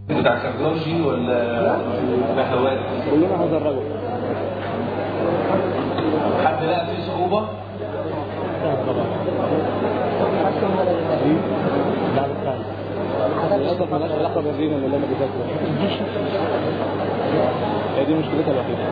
بتاع كارديولوجي ولا بهوات؟ كلنا هنجربه. حد لقى فيه صعوبة؟ لا بالفعل للأسف مالهاش علاقة بالرينا اللي أنا بذاكره. هي دي مشكلتها الوحيدة.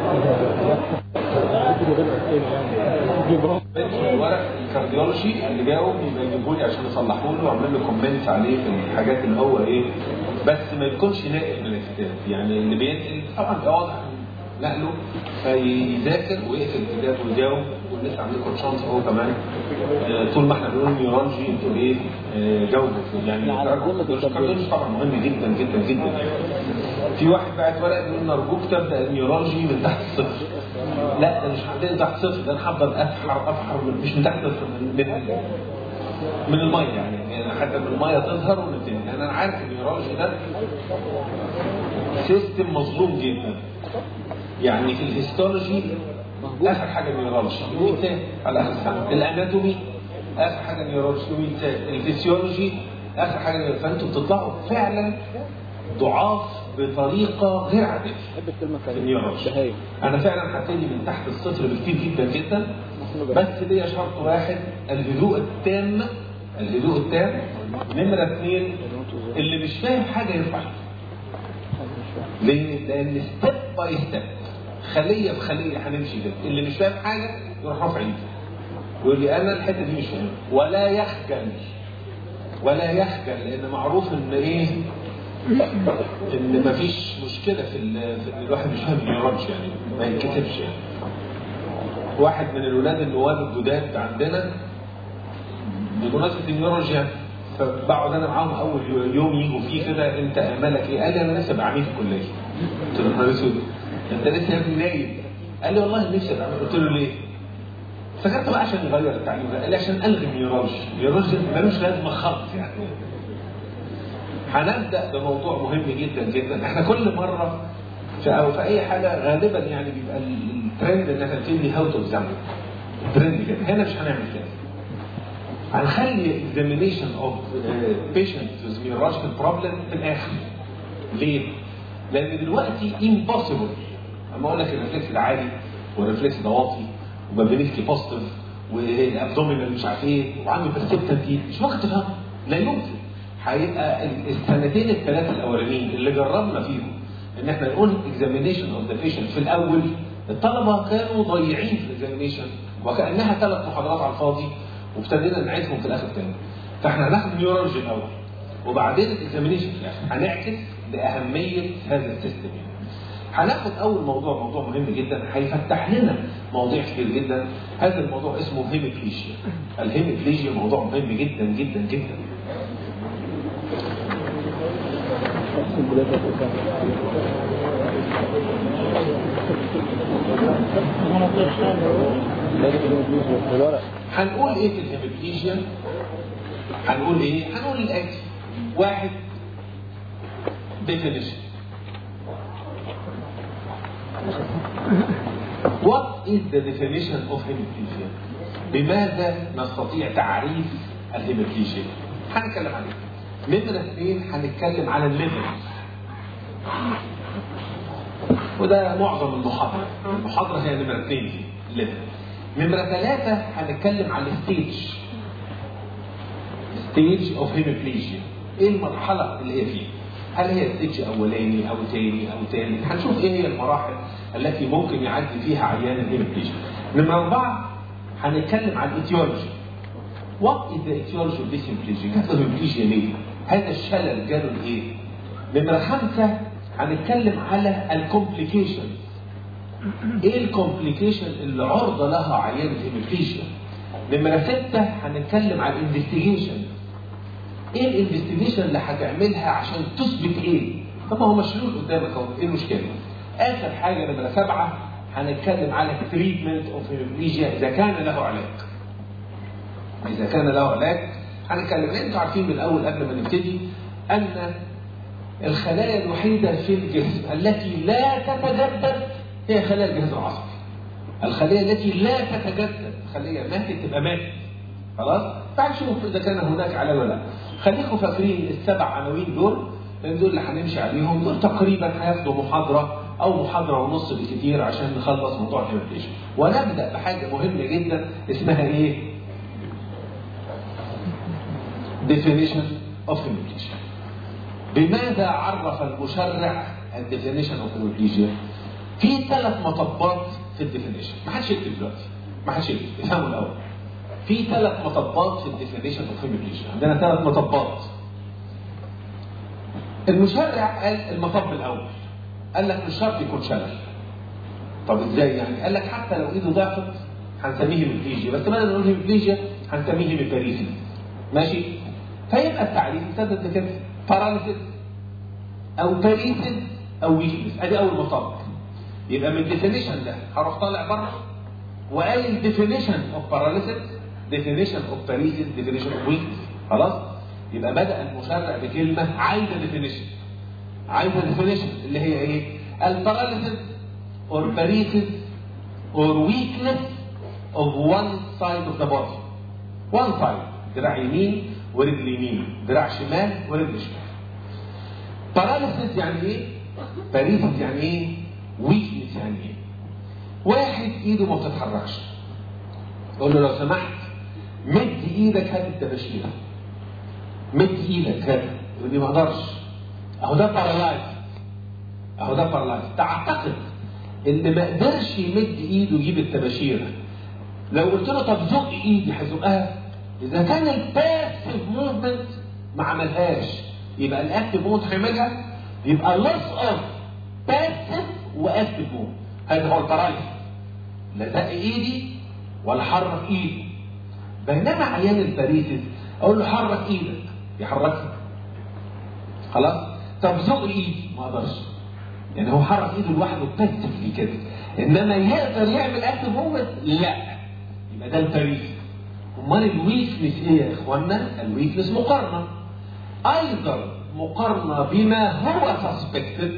ورق الكارديولوجي اللي جاوب يبقى يجيبوا لي عشان اصلحه له واعمل له كومنت عليه في الحاجات اللي هو ايه، بس ما يكونش ناقل من الكتاب. يعني اللي بينقل طبعا يبقى واضح نقله، فيذاكر ويقفل الكتاب ويجاوب، ولسه عامل لكم شانس هو كمان. طول ما احنا بنقول نيورولوجي انتوا ايه جاوبوا يعني. الكارديولوجي طبعا مهم جدا جدا جدا يعني. في واحد بعت ورقه بيقول نرجوك تبدا النيورولوجي من تحت الصفر. لا ده مش عندنا تحت صفر، ده انا هفضل افحر مش من تحت صفر، من الميه يعني حتى من الميه تظهر ونبتدي. يعني انا عارف النيورولوجي ده سيستم مظلوم جدا. يعني في الهيستولوجي اخر حاجه نيورولوجي يوميتات على اخر حاجه، الاناتومي اخر حاجه نيورولوجي يوميتات، الفسيولوجي اخر حاجه. فانتوا بتطلعوا فعلا ضعاف بطريقه غير عاديه. بحب الكلمه النيورولوجي. انا فعلا هبتدي من تحت الصفر بكتير جدا جدا، بس ليا شرط واحد: الهدوء التام. الهدوء التام. نمره 2 اللي مش فاهم حاجه يرفع ليه؟ لان ستيب باي ستيب، خليه بخليه هنمشي كده. اللي مش فاهم حاجه يروح رافع ايده ويقول لي انا الحته دي مش فاهم، ولا يخجل. ولا يخجل، لان معروف ان ايه، ان مفيش مشكله في ان الواحد مش فاهم النيورولوجي يعني ما يتكتبش يعني. واحد من الولاد النواب الجداد عندنا بمناسبه النيورولوجي يعني، فبقعد انا معاهم اول يوم يجوا فيه كده: انت امالك ايه؟ قال لي انا لسه بعميد في الكليه. قلت له نهار اسود، انت لسه يا ابني نايم؟ قال لي والله نفسي ابقى. قلت له ليه؟ فكرت بقى عشان يغير التعليم ده. قال لي عشان الغي النيورولوجي. النيورولوجي ملوش لازمه خالص يعني. هنبدا بموضوع مهم جدا جدا. احنا كل مره او في اي حاجه غالبا يعني بيبقى الترند ان احنا نبتدي هاو تو اكزامين. الترند كده. هنا مش هنعمل كده. هنخلي examination of patients with neurological problem في الاخر. ليه؟ لان دلوقتي impossible اما اقول لك الريفلكس العالي والريفلكس ده واطي وبابيليتي بوزيتيف والابدومينال مش عارف ايه وعامل برسبتنتي، مش ممكن تفهم. لا يمكن. هيبقى السنتين الثلاثه الاولانيين اللي جربنا فيهم ان احنا نقول examination of the patient في الاول، الطلبه كانوا ضايعين في الاكزامينيشن وكانها 3 محاضرات على الفاضي، وابتدينا نعيدهم في الاخر تاني. فاحنا هناخد النيورولوجي الاول وبعدين الاكزامينيشن في الاخر، هنعكس لاهميه هذا السيستم يعني. هناخد اول موضوع مهم جدا هيفتح لنا مواضيع كتير جدا. هذا الموضوع اسمه هيميبليجيا. الهيميبليجيا موضوع مهم جدا جدا جدا. هنقول ايه في الهيميبليجيا؟ هنقول ايه؟ هنقول الاتي: 1 definition. What is the definition of hemiplegia? بماذا نستطيع تعريف الهيميبليجيا؟ هنتكلم عليه. نمرة 2 هنتكلم على الليفل، وده معظم المحاضرة. المحاضرة هي نمرة 2 الليفل. نمرة 3 هنتكلم على الستيج. ستيج اوف هيميبليجيا، ايه المرحلة اللي هي فيها؟ هل هي ستيج اولاني او تاني او تالت؟ هنشوف ايه هي المراحل التي ممكن يعدي فيها عيان الهيميبليجيا. نمرة 4 هنتكلم عن الايتيولوجي. What is the etiology of this hemiplegia؟ جات له هيميبليجيا ليه؟ هذا الشلل جاله لايه؟ نمرة 5 هنتكلم على الكومبليكيشن. ايه الكومبليكيشن اللي عرضة لها عيان الهيميبليجيا؟ نمرة 6 هنتكلم على الانفستيجيشن. ايه الانفستيجيشن اللي هتعملها عشان تثبت ايه؟ طب ما هو مشلول قدامك اهو، ايه المشكلة؟ اخر حاجة نمرة 7 هنتكلم على التريتمنت اوف هيميبليجيا اذا كان له علاج. اذا كان له علاج هنتكلم. انتوا عارفين من الاول قبل ما نبتدي ان الخلايا الوحيدة في الجسم التي لا تتجدد هي خلايا الجهاز العصبي. الخلية التي لا تتجدد، خلية ماتت تبقى ماتت خلاص. تعال نشوف اذا كان هناك علاج ولا لا. خليكم فاكرين ال7 عناوين دول: لان دول اللي هنمشي عليهم، دول تقريبا هياخدوا محاضره او محاضره ونص بالكثير عشان نخلص موضوع الهيماتيشن. ونبدا بحاجه مهمه جدا اسمها ايه؟ definition of hemiplegia. بماذا عرف المشرع الديفينيشن اوف hemiplegia؟ في 3 مطبات في الديفينيشن، ما حدش يكتب دلوقتي، ما حدش يكتب، افهموا الاول. في 3 مطبات في الديفينيشن اوف hemiplegia، عندنا 3 مطبات. المشرع قال المطب الاول، قال لك مش شرط يكون شلل. طب ازاي يعني؟ قال لك حتى لو ايده ضعفت هنسميه هيمiplegia، بس بدل ما نقول هيمiplegia هنسميه هيميباريسيس. ماشي؟ فيبقى التعريف ابتدت بكده، باراليسيس او باريسيس او ويكنس. ادي اول مطب. يبقى من الديفينيشن ده هروح طالع بره وقال الديفينيشن اوف باراليسيس، ديفينيشن اوف باريسيس، ديفينيشن اوف ويكنس. خلاص؟ يبقى بدأ المشرع بكلمه عايزه ديفينيشن. عايزه ديفينيشن اللي هي ايه؟ الباراليسيس or paralysis or weakness of one side of the body. one side، دراع يمين ورجل يمين، دراع شمال ورجل شمال. paralysis يعني ايه؟ paralysis يعني ايه؟ weakness يعني ايه؟ واحد ايده ما بتتحركش، قول له لو سمحت مد ايدك هات التباشيره. مد ايدك هات، يقول لي ما اقدرش. اهو ده بارالايز، اهو ده بارالايز. تعتقد ان ما قدرش يمد ايده يجيب التباشيره، لو قلت له طب زق ايدي هيزقها؟ اذا كان الباسيف موفمنت ما عملهاش يبقى الاكتيف موفمنت هيعملها. يبقى لوس اوف باسيف واكتيف موفمنت. هذا هو البارالايز. لا زق ايدي ولا حرك ايدي. بينما عيان الباريسيس اقول له حرك ايدك يحركها. خلاص؟ طب زق ايدي ما اقدرش. يعني هو حرك ايده لوحده باسفلي كده، انما يقدر يعمل اكتيف موفمنت؟ لا. يبقى ده الباريسيس. امال الويكنس ايه يا اخوانا؟ الويكنس مقارنه، ايضا مقارنه بما هو سسبكتد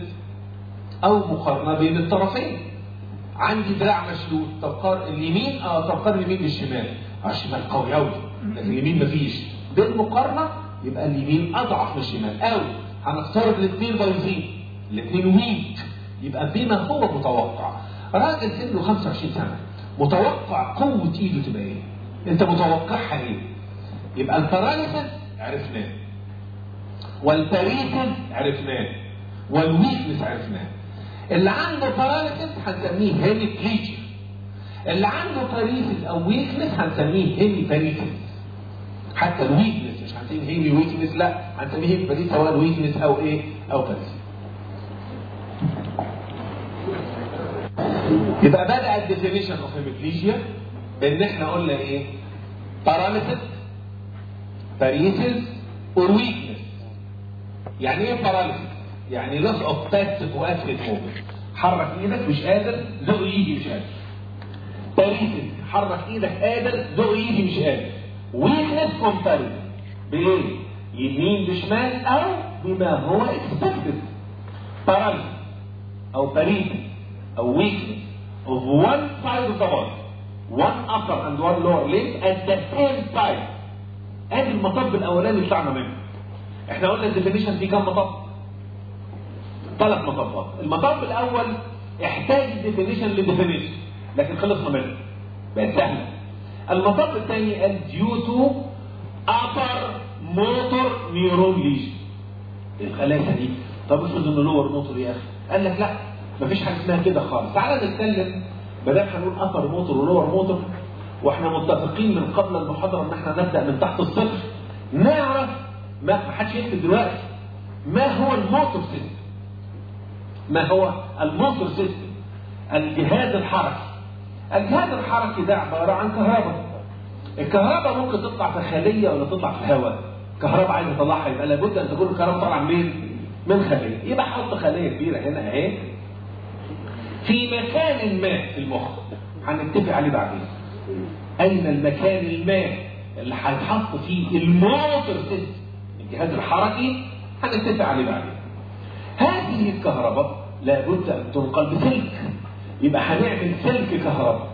او مقارنه بين الطرفين. عندي دراع مشلول، طب قارن اليمين، طب قارن اليمين بالشمال. الشمال قوي قوي لكن اليمين مفيش. بالمقارنه يبقى اليمين اضعف من الشمال، او هنفترض الاثنين ضعيفين، الاثنين ويك، يبقى بما هو متوقع. راجل سنه 25 سنه متوقع قوه ايده تبقى ايه؟ انت متوقعها ايه؟ يبقى الباراليسيس عرفناه، والباريسيس عرفناه، والويكنس عرفناه. اللي عنده باراليسيس هنسميه هيميبليجيا، اللي عنده باريسيس او ويكنس هنسميه هيميباريسيس. حتى الويكنس مش هنسميه هيمي ويكنس، لا هنسميه هيميباريسيس سواء ويكنس او ايه؟ او باريسيس. يبقى بدأ الديفينيشن اوف هيميبليجيا بان احنا قلنا ايه؟ باراليسيس، باريسيس اور ويكنس. يعني ايه باراليسيس؟ يعني لوس اوف باسيف واكتيف موفمنت. حرك ايدك مش قادر، زق ايدي مش قادر. باريسيس حرك ايدك قادر، زق ايدي مش قادر. ويكنس كومباريزن بايه؟ يمين بشمال او بما هو اكسبكتد. باراليسيس او باريسيس او weakness of one side of the body, one upper and one lower limb at the same time. ادي المطب الاولاني اللي طلعنا منه. احنا قلنا الديفينيشن دي كام مطب؟ 3 مطبات. المطب الاول احتاج الديفينيشن للديفينيشن لكن خلصنا منه، بقت سهله. المطب الثاني قال due to upper motor neuron lesion. الخلايا دي طب افرض انه لور موتور يا اخي، قال لك لا مفيش حاجه اسمها كده خالص. تعالى نتكلم بدل هنقول ابر موتور ولور موتور، واحنا متفقين من قبل المحاضره ان احنا نبدا من تحت الصفر. نعرف ما حدش يكتب دلوقتي ما هو الموتور سيستم. ما هو الموتور سيستم؟ الجهاز الحركي. الجهاز الحركي ده عباره عن كهرباء. الكهرباء ممكن تطلع في خليه ولا تطلع في الهواء. كهرباء عايز اطلعها يبقى لابد ان تكون الكهرباء طالعه منين؟ من خليه. يبقى احط خليه كبيره هنا اهي في مكان ما في المخ، هنتفق عليه بعدين. اين المكان الما اللي هيتحط فيه الموتور سيستم، الجهاز الحركي، هنتفق عليه بعدين. هذه الكهرباء لابد ان تنقل بسلك، يبقى هنعمل سلك كهرباء.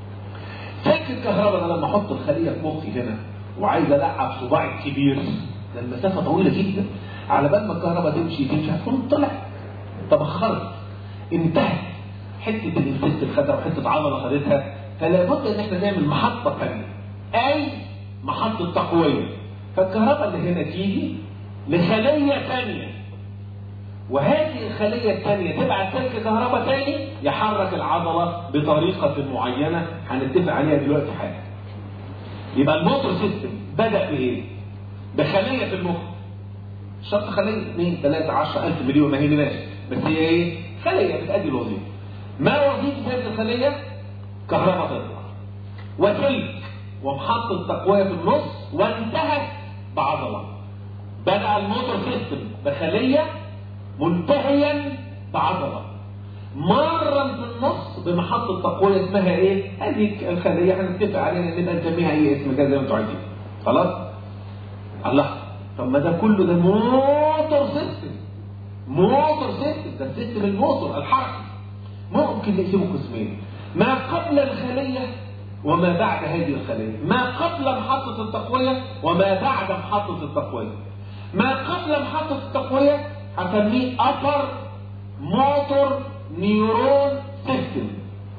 سلك الكهرباء ده لما احط الخليه في مخي هنا وعايز العب صباعي الكبير، ده المسافه طويله جدا، على بال ما الكهرباء تمشي هتكون طلعت تبخرت انتهت، حته الانفست خدها وحته عضله خدتها، فلا بد ان احنا نعمل محطه ثانيه، اي محطه تقويه. فالكهرباء اللي هنا تيجي لخليه ثانيه، وهذه الخليه الثانيه تبعت سلك كهرباء ثاني يحرك العضله بطريقه معينه هنتفق عليها دلوقتي حالا. يبقى الموتور سيستم بدا بايه؟ بخليه في المخ. شرط خليه 2 3 10,000 مليون ما يهمناش، بس هي ايه؟ خليه بتأدي الوظيفه. ما وظيفه هذه الخليه؟ كهرباء تطلع وسلك ومحطه تقويه في النص، وانتهت بعضله. بدأ الموتور سيستم بخليه منتهيا بعضله، مرا في النص بمحطه تقويه اسمها ايه؟ هذه الخليه هنتفق عليها نبقى نسميها اي اسم كده زي ما انتم عايزين. خلاص؟ الله، طب ما ده كله ده موتور سيستم. موتور سيستم ده السيستم الموتور الحركي. ممكن نقسمه قسمين، ما قبل الخليه وما بعد هذه الخليه، ما قبل محطه التقويه وما بعد محطه التقويه. ما قبل محطه التقويه هسميه upper motor neuron system،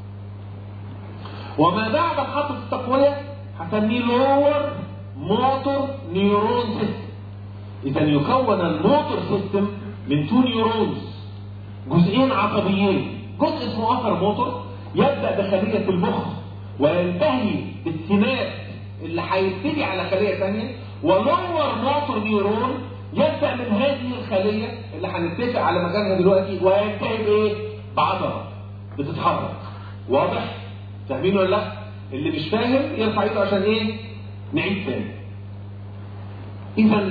وما بعد محطه التقويه هسميه lower motor neuron system. إذا يكون الموتور سيستم من 2 نيورونز، جزئين عصبيين، جزء اسمه upper motor يبدأ بخلية المخ وينتهي بالسيناب اللي هيبتدي على خلية ثانية، ولور موتور نيورون يبدأ من هذه الخلية اللي هنتفق على مكانها دلوقتي وينتهي بإيه؟ بعضلة بتتحرك. واضح؟ فاهمين ولا لا؟ اللي مش فاهم يرفع ايده عشان ايه؟ نعيد تاني. إذا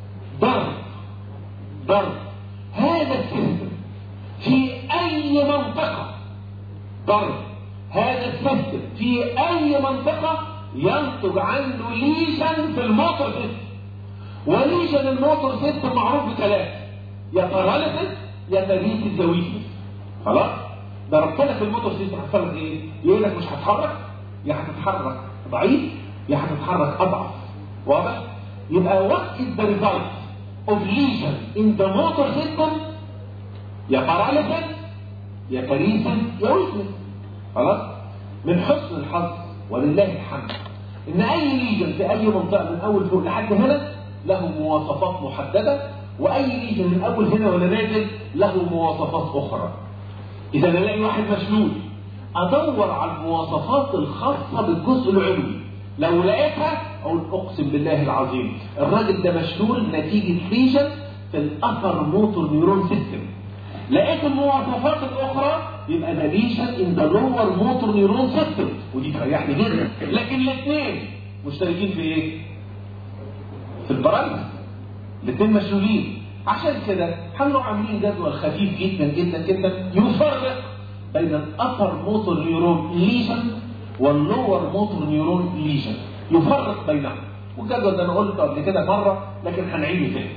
ضرب هذا السيستم في أي منطقة، ضرب هذا السيستم في أي منطقة ينتج عنه ليجن في الموتور سيستم. وليجن الموتور سيستم معروف بثلاثة، يا باراليسيس يا تريسيس يا ويكنس. خلاص؟ ضربت لك الموتور سيستم هتحصل لك ايه؟ يقول لك مش هتحرك، يا هتتحرك ضعيف يا هتتحرك أضعف. واضح؟ يبقى what is the result of lesion in the motor system؟ يا paralysis يا paresis يا weakness. خلاص؟ من حسن الحظ ولله الحمد ان اي ليجن في اي منطقه من اول فوق لحد هنا له مواصفات محدده، واي ليجن من اول هنا ولا نازل له مواصفات اخرى. اذا الاقي واحد مشلول ادور على المواصفات الخاصه بالجزء العلوي، لو لقيتها اقول اقسم بالله العظيم الراجل ده مشلول نتيجه ليجن في الابر موتور نيورون سيستم. لقيت المواصفات الاخرى يبقى ده ليجن ان ذا لور موتور نيورون سيستم، ودي تريحني جدا. لكن الاثنين مشتركين في ايه؟ في الباراليس. الاثنين مشلولين. عشان كده هنروح عاملين جدول خفيف جدا جدا جدا يفرق بين الابر موتور نيورون ليجن واللور موتور نيورون ليجن، يفرق بينهم. والجدول ده انا قلته قبل كده مره لكن هنعيده تاني.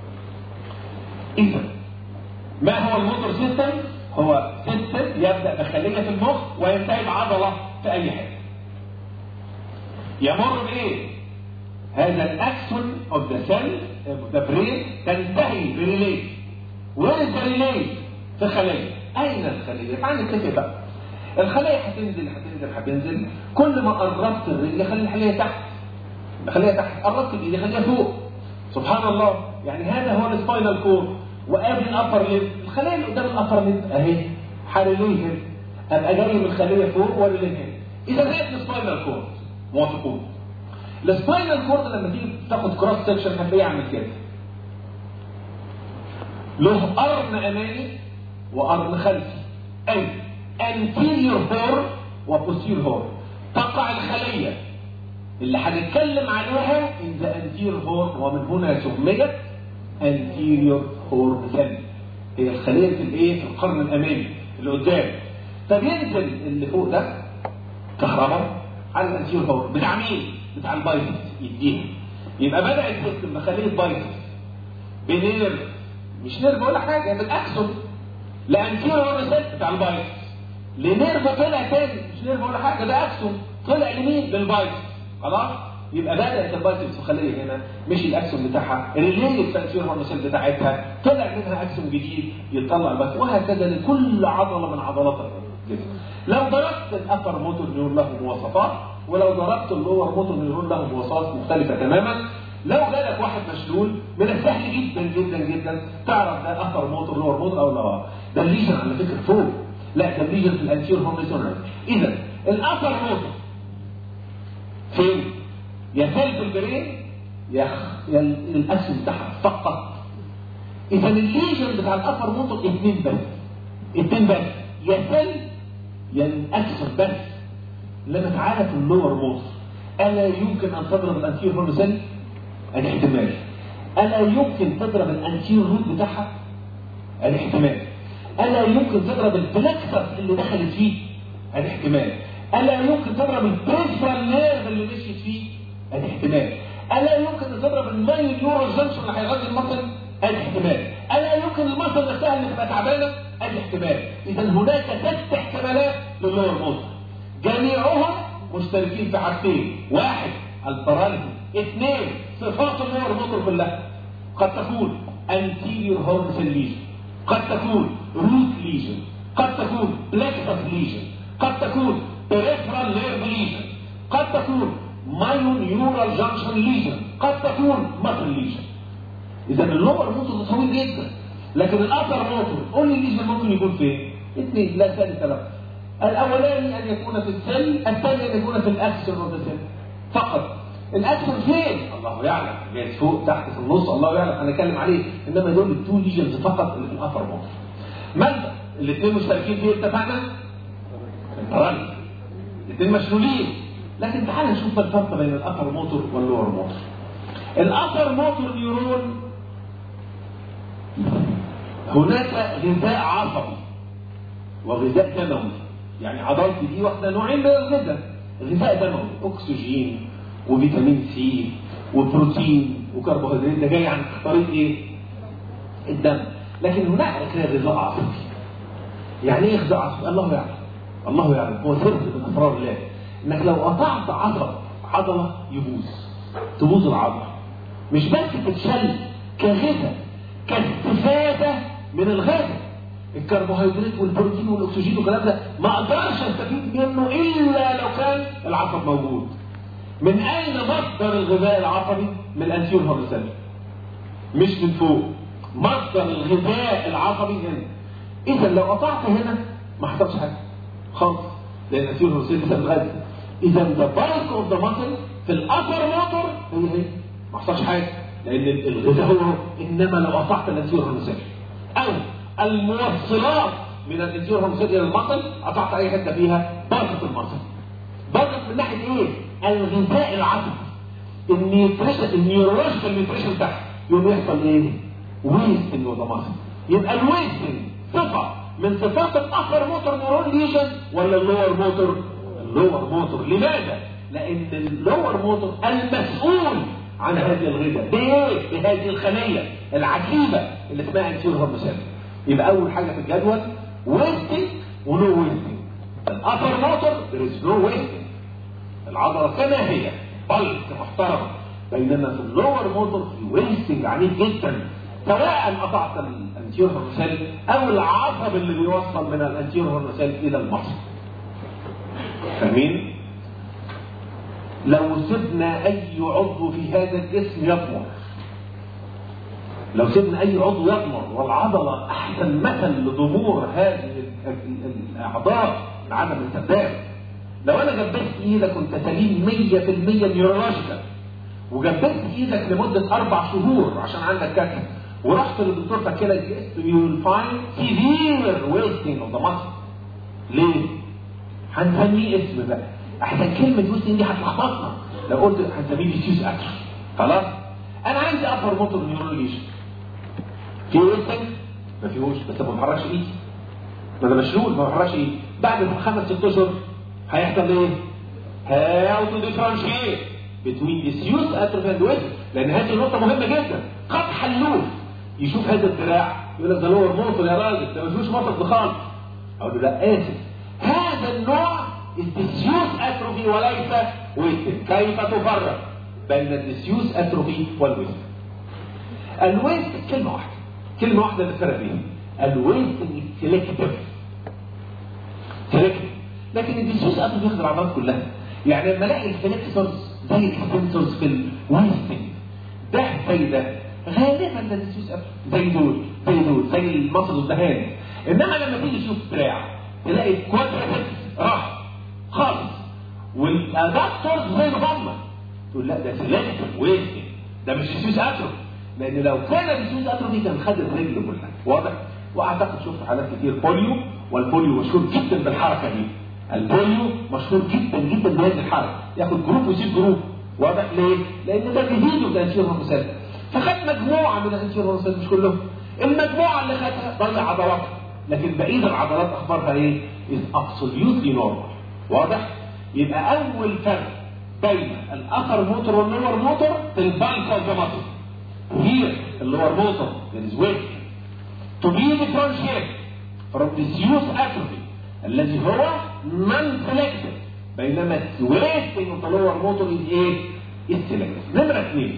اذا ما هو الموتور سيستم؟ هو سيستم يبدا بخليه في المخ وينتهي بعضله في اي حته. يمر بايه؟ هذا الاكسون اوف ذا سيل اوف ذا برين تنتهي بريلي. وين الريلي؟ في خليه. اين الخليه؟ تعال نتفق بقى. الخليه هتنزل كل ما قربت الرجل خلي الخليه تحت. خليها تحت، قربت الايد خليها فوق. سبحان الله، يعني هذا هو السباينال كورد وادي الابر ليب. الخليه اللي قدام الابر ليب اهي حريليه هنا، ابقى جاي من الخليه فوق ولا هنا. اذا هي السباينال كورد موافقون. السباينال كورد لما تيجي تاخد كروس سكشن هتلاقيه عامل كده، له قرن امامي وقرن خلفي، اي anterior horn وposterior horn. تقع الخليه اللي هنتكلم عليها in the anterior horn، ومن هنا سميت anterior horn cell. هي الخليه في الايه؟ في القرن الامامي اللي قدام. فبينزل اللي فوق ده كهرباء على الانتيريور هورن بتاع مين؟ بتاع البايسس يديها. يبقى بدأ السيستم بخليه بايسس بنيرف، مش نيرف ولا حاجه، بالاكسون لانتيريور هورن سيل بتاع البايسس، لنيرف طلع تاني مش نيرف ولا حاجه، ده اكسون طلع لمين؟ للبايسس. خلاص؟ يبقى بدات البايسبس الخليه هنا مش الاكسون بتاعها ريليت الانتيريور هورن سيل بتاعتها طلع منها اكسون جديد يطلع البايسبس، وهكذا لكل عضله من عضلات الجسم. لو ضربت الابر موتور نيورون له مواصفات، ولو ضربت اللور موتور نيورون له مواصفات مختلفه تماما. لو جالك واحد مشلول من السهل جدا جدا جدا تعرف ده ابر موتور لور موتور او لا. ده الليجن على فكره فوق، لا ده الليجن في الانتيريور هورن سيل. اذا الابر موتور فين؟ يا سيل في البرين يا الاكسون بتاعها فقط. اذا الليجن بتاع الابر موتور اثنين بس، يا سيل يا الاكسون بس. لما تعالى في اللور موتور الا يمكن ان تضرب الانتيريور هورن سيل؟ الاحتمال. الا يمكن تضرب الانتيريور روت بتاعها؟ الاحتمال. الا يمكن تضرب الفلكسس اللي دخلت فيه؟ الاحتمال. الا يمكن تضرب البريفرال نيرف اللي مشيت فيه؟ الاحتمال. الا يمكن تضرب المايو نيورال جنكشن اللي هيغذي المصل؟ الاحتمال. الا يمكن المصل نفسها اللي تبقى تعبانه؟ الاحتمال. اذا هناك 6 احتمالات للور موتور، جميعهم مشتركين في حاجتين: 1 الباراليزم، 2 صفات اللور موتور كلها. قد تكون anterior horn cell lesion، قد تكون root lesion، قد تكون plexus lesion، قد تكون peripheral nerve lesion، قد تكون myoneural junction lesion، قد تكون muscle lesion. اذا اللور موتور طويل جدا، لكن الابر موتور قول لي الليجن ممكن يكون فين؟ 2 لا ثالث له. الاولاني ان يكون في السيل، الثاني ان يكون في الاكسون اوف ذا سيل فقط. الاكسون فين؟ الله يعلم، جاي فوق تحت في النص الله يعلم، هنتكلم عليه. انما دول التو ليجنز فقط اللي في الابر موتور. ماذا؟ الاثنين مشتركين فيه اتفقنا؟ الباراليز. الاثنين مشلولين. لكن تعال نشوف الفرق بين الابر موتور واللور موتور. الابر موتور نيورون هناك غذاء عصبي وغذاء دموي. يعني عضلتي دي واخده نوعين من الغذاء: غذاء دموي اكسجين وفيتامين سي وبروتين وكربوهيدرات، ده جاي عن طريق ايه؟ الدم. لكن هناك غذاء عصبي. يعني ايه غذاء عصبي؟ الله يعلم، الله يعلم، هو سر من اسرار الله. انك لو قطعت عضله تبوظ العضله. مش بس تتشل كغذاء، كاستفاده من الغذاء. الكربوهيدرات والبروتين والاكسجين والكلام ده ما اقدرش استفيد منه الا لو كان العصب موجود. من اين مصدر الغذاء العصبي؟ من الانتيريور هورن سيل، مش من فوق. مصدر الغذاء العصبي هنا. اذا لو قطعت هنا ما حصلش حاجه خالص، لان الانتيريور هورن سيل لسه متغذي. اذا ذا بالك اوف ذا ماسل في الابر موتور هي ما حصلش حاجه، لان الغذاء هو. انما لو قطعت الانتيريور هورن سيل او الموصلات من الانتيريور هورن سيل الى المصل، قطعت اي حته فيها باظت المصل. باظت من ناحيه ايه؟ الغذاء العصبي، النيورولوجيكال نيوتريشن بتاعها. يقوم يحصل ايه؟ ويستنج اوف ذا ماسل. يبقى الويستنج صفه من صفات الابر موتور نيورون ليجن ولا اللور موتور؟ اللور موتور. لماذا؟ لان اللور موتور المسؤول عن هذه الغذاء بايه؟ بهذه الخليه العجيبه اللي اسمها انتيريور هورن سيل. يبقى اول حاجه في الجدول ويستنج ونو ويستنج. الابر موتور there is no wasting، العضله كما هي بلك محترمه. بينما في اللور موتور في ويستنج عنيف جدا، سواء قطعت الانتيريور هورن سيل او العصب اللي بيوصل من الانتيريور هورن سيل الى المصل. فاهمين؟ لو سيبنا اي عضو في هذا الجسم يضمر، لو سيبنا اي عضو يضمر، والعضله احسن مثل لضمور هذه الاعضاء عدم التباين. لو انا جبست ايدك كنت سليم 100% نيورولوجيكال، وجبست ايدك لمده 4 شهور عشان عندك كسر، ورحت للدكتور فكلك الجسم يو فايند سيفير ويستنج اوف ذا ماسل. ليه؟ هنسميه اسم بقى، احسن كلمه ويستنج دي هتلخبطنا. لو قلت هنسميه ديسيوس اكتر. خلاص؟ انا عندي ابر موتور نيورون ليجن. في ويستنج؟ ما فيهوش، بس ما بحركش ايدي. ما انا مشلول ما بحركش ايدي. بعد 5-6 اشهر هيحصل ايه؟ How to differentiate between disuse atrophy and wasting. لان هذه النقطه مهمه جدا. قد حلوه يشوف هذا الدراع يقول لك ده لور موتور يا راجل، ده ما فيهوش موتور خالص. اقول له لا اسف، هذا النوع disuse atrophy وليس wasting. كيف تفرق بين الديسيوز اتروفي والويست. الويست كلمه واحده اللي فرق بينهم. الويست سيلكتيف لكن الديسيوز اتروفي بياخد العضلات كلها. يعني لما الاقي الفليكسورز زي الاكستنسورز في الويستنج ده زي ده غالبا ده ديسيوز اتروفي زي دول زي المصل والدهان. انما لما تيجي تشوف دراع تلاقي الكوادريسبس راح خالص والادابتورز زي ما هم، تقول لا ده سيلكتيف ويستنج، ده مش ديسيوز اتروفي. لان لو كان ديسيوز اتروفي كان خد الرجل كلها. واضح؟ واعتقد شفت حالات كتير بوليو، والبوليو مشهور جدا بالحركه دي. البوليو مشهور جدا جدا بهذه الحركه، ياخد جروب ويسيب جروب. واضح ليه؟ لان ده جديد بالانسير هرمونسال، فخد مجموعه من الانسير هرمونسال مش كلهم. المجموعه اللي خدها ضيع عضلاتها، لكن بقيه العضلات اخبارها ايه؟ is absolutely normal. واضح؟ يبقى اول فرق بين الاخر موتور واللور موتور في البالك اوف ذا ماسل. Here اللور موتور there is weight to be differentiated from disuse atrophy الذي هو non-selective، بينما الويستنج اوف ذا لور موتور is ايه؟ is selective. نمرة 2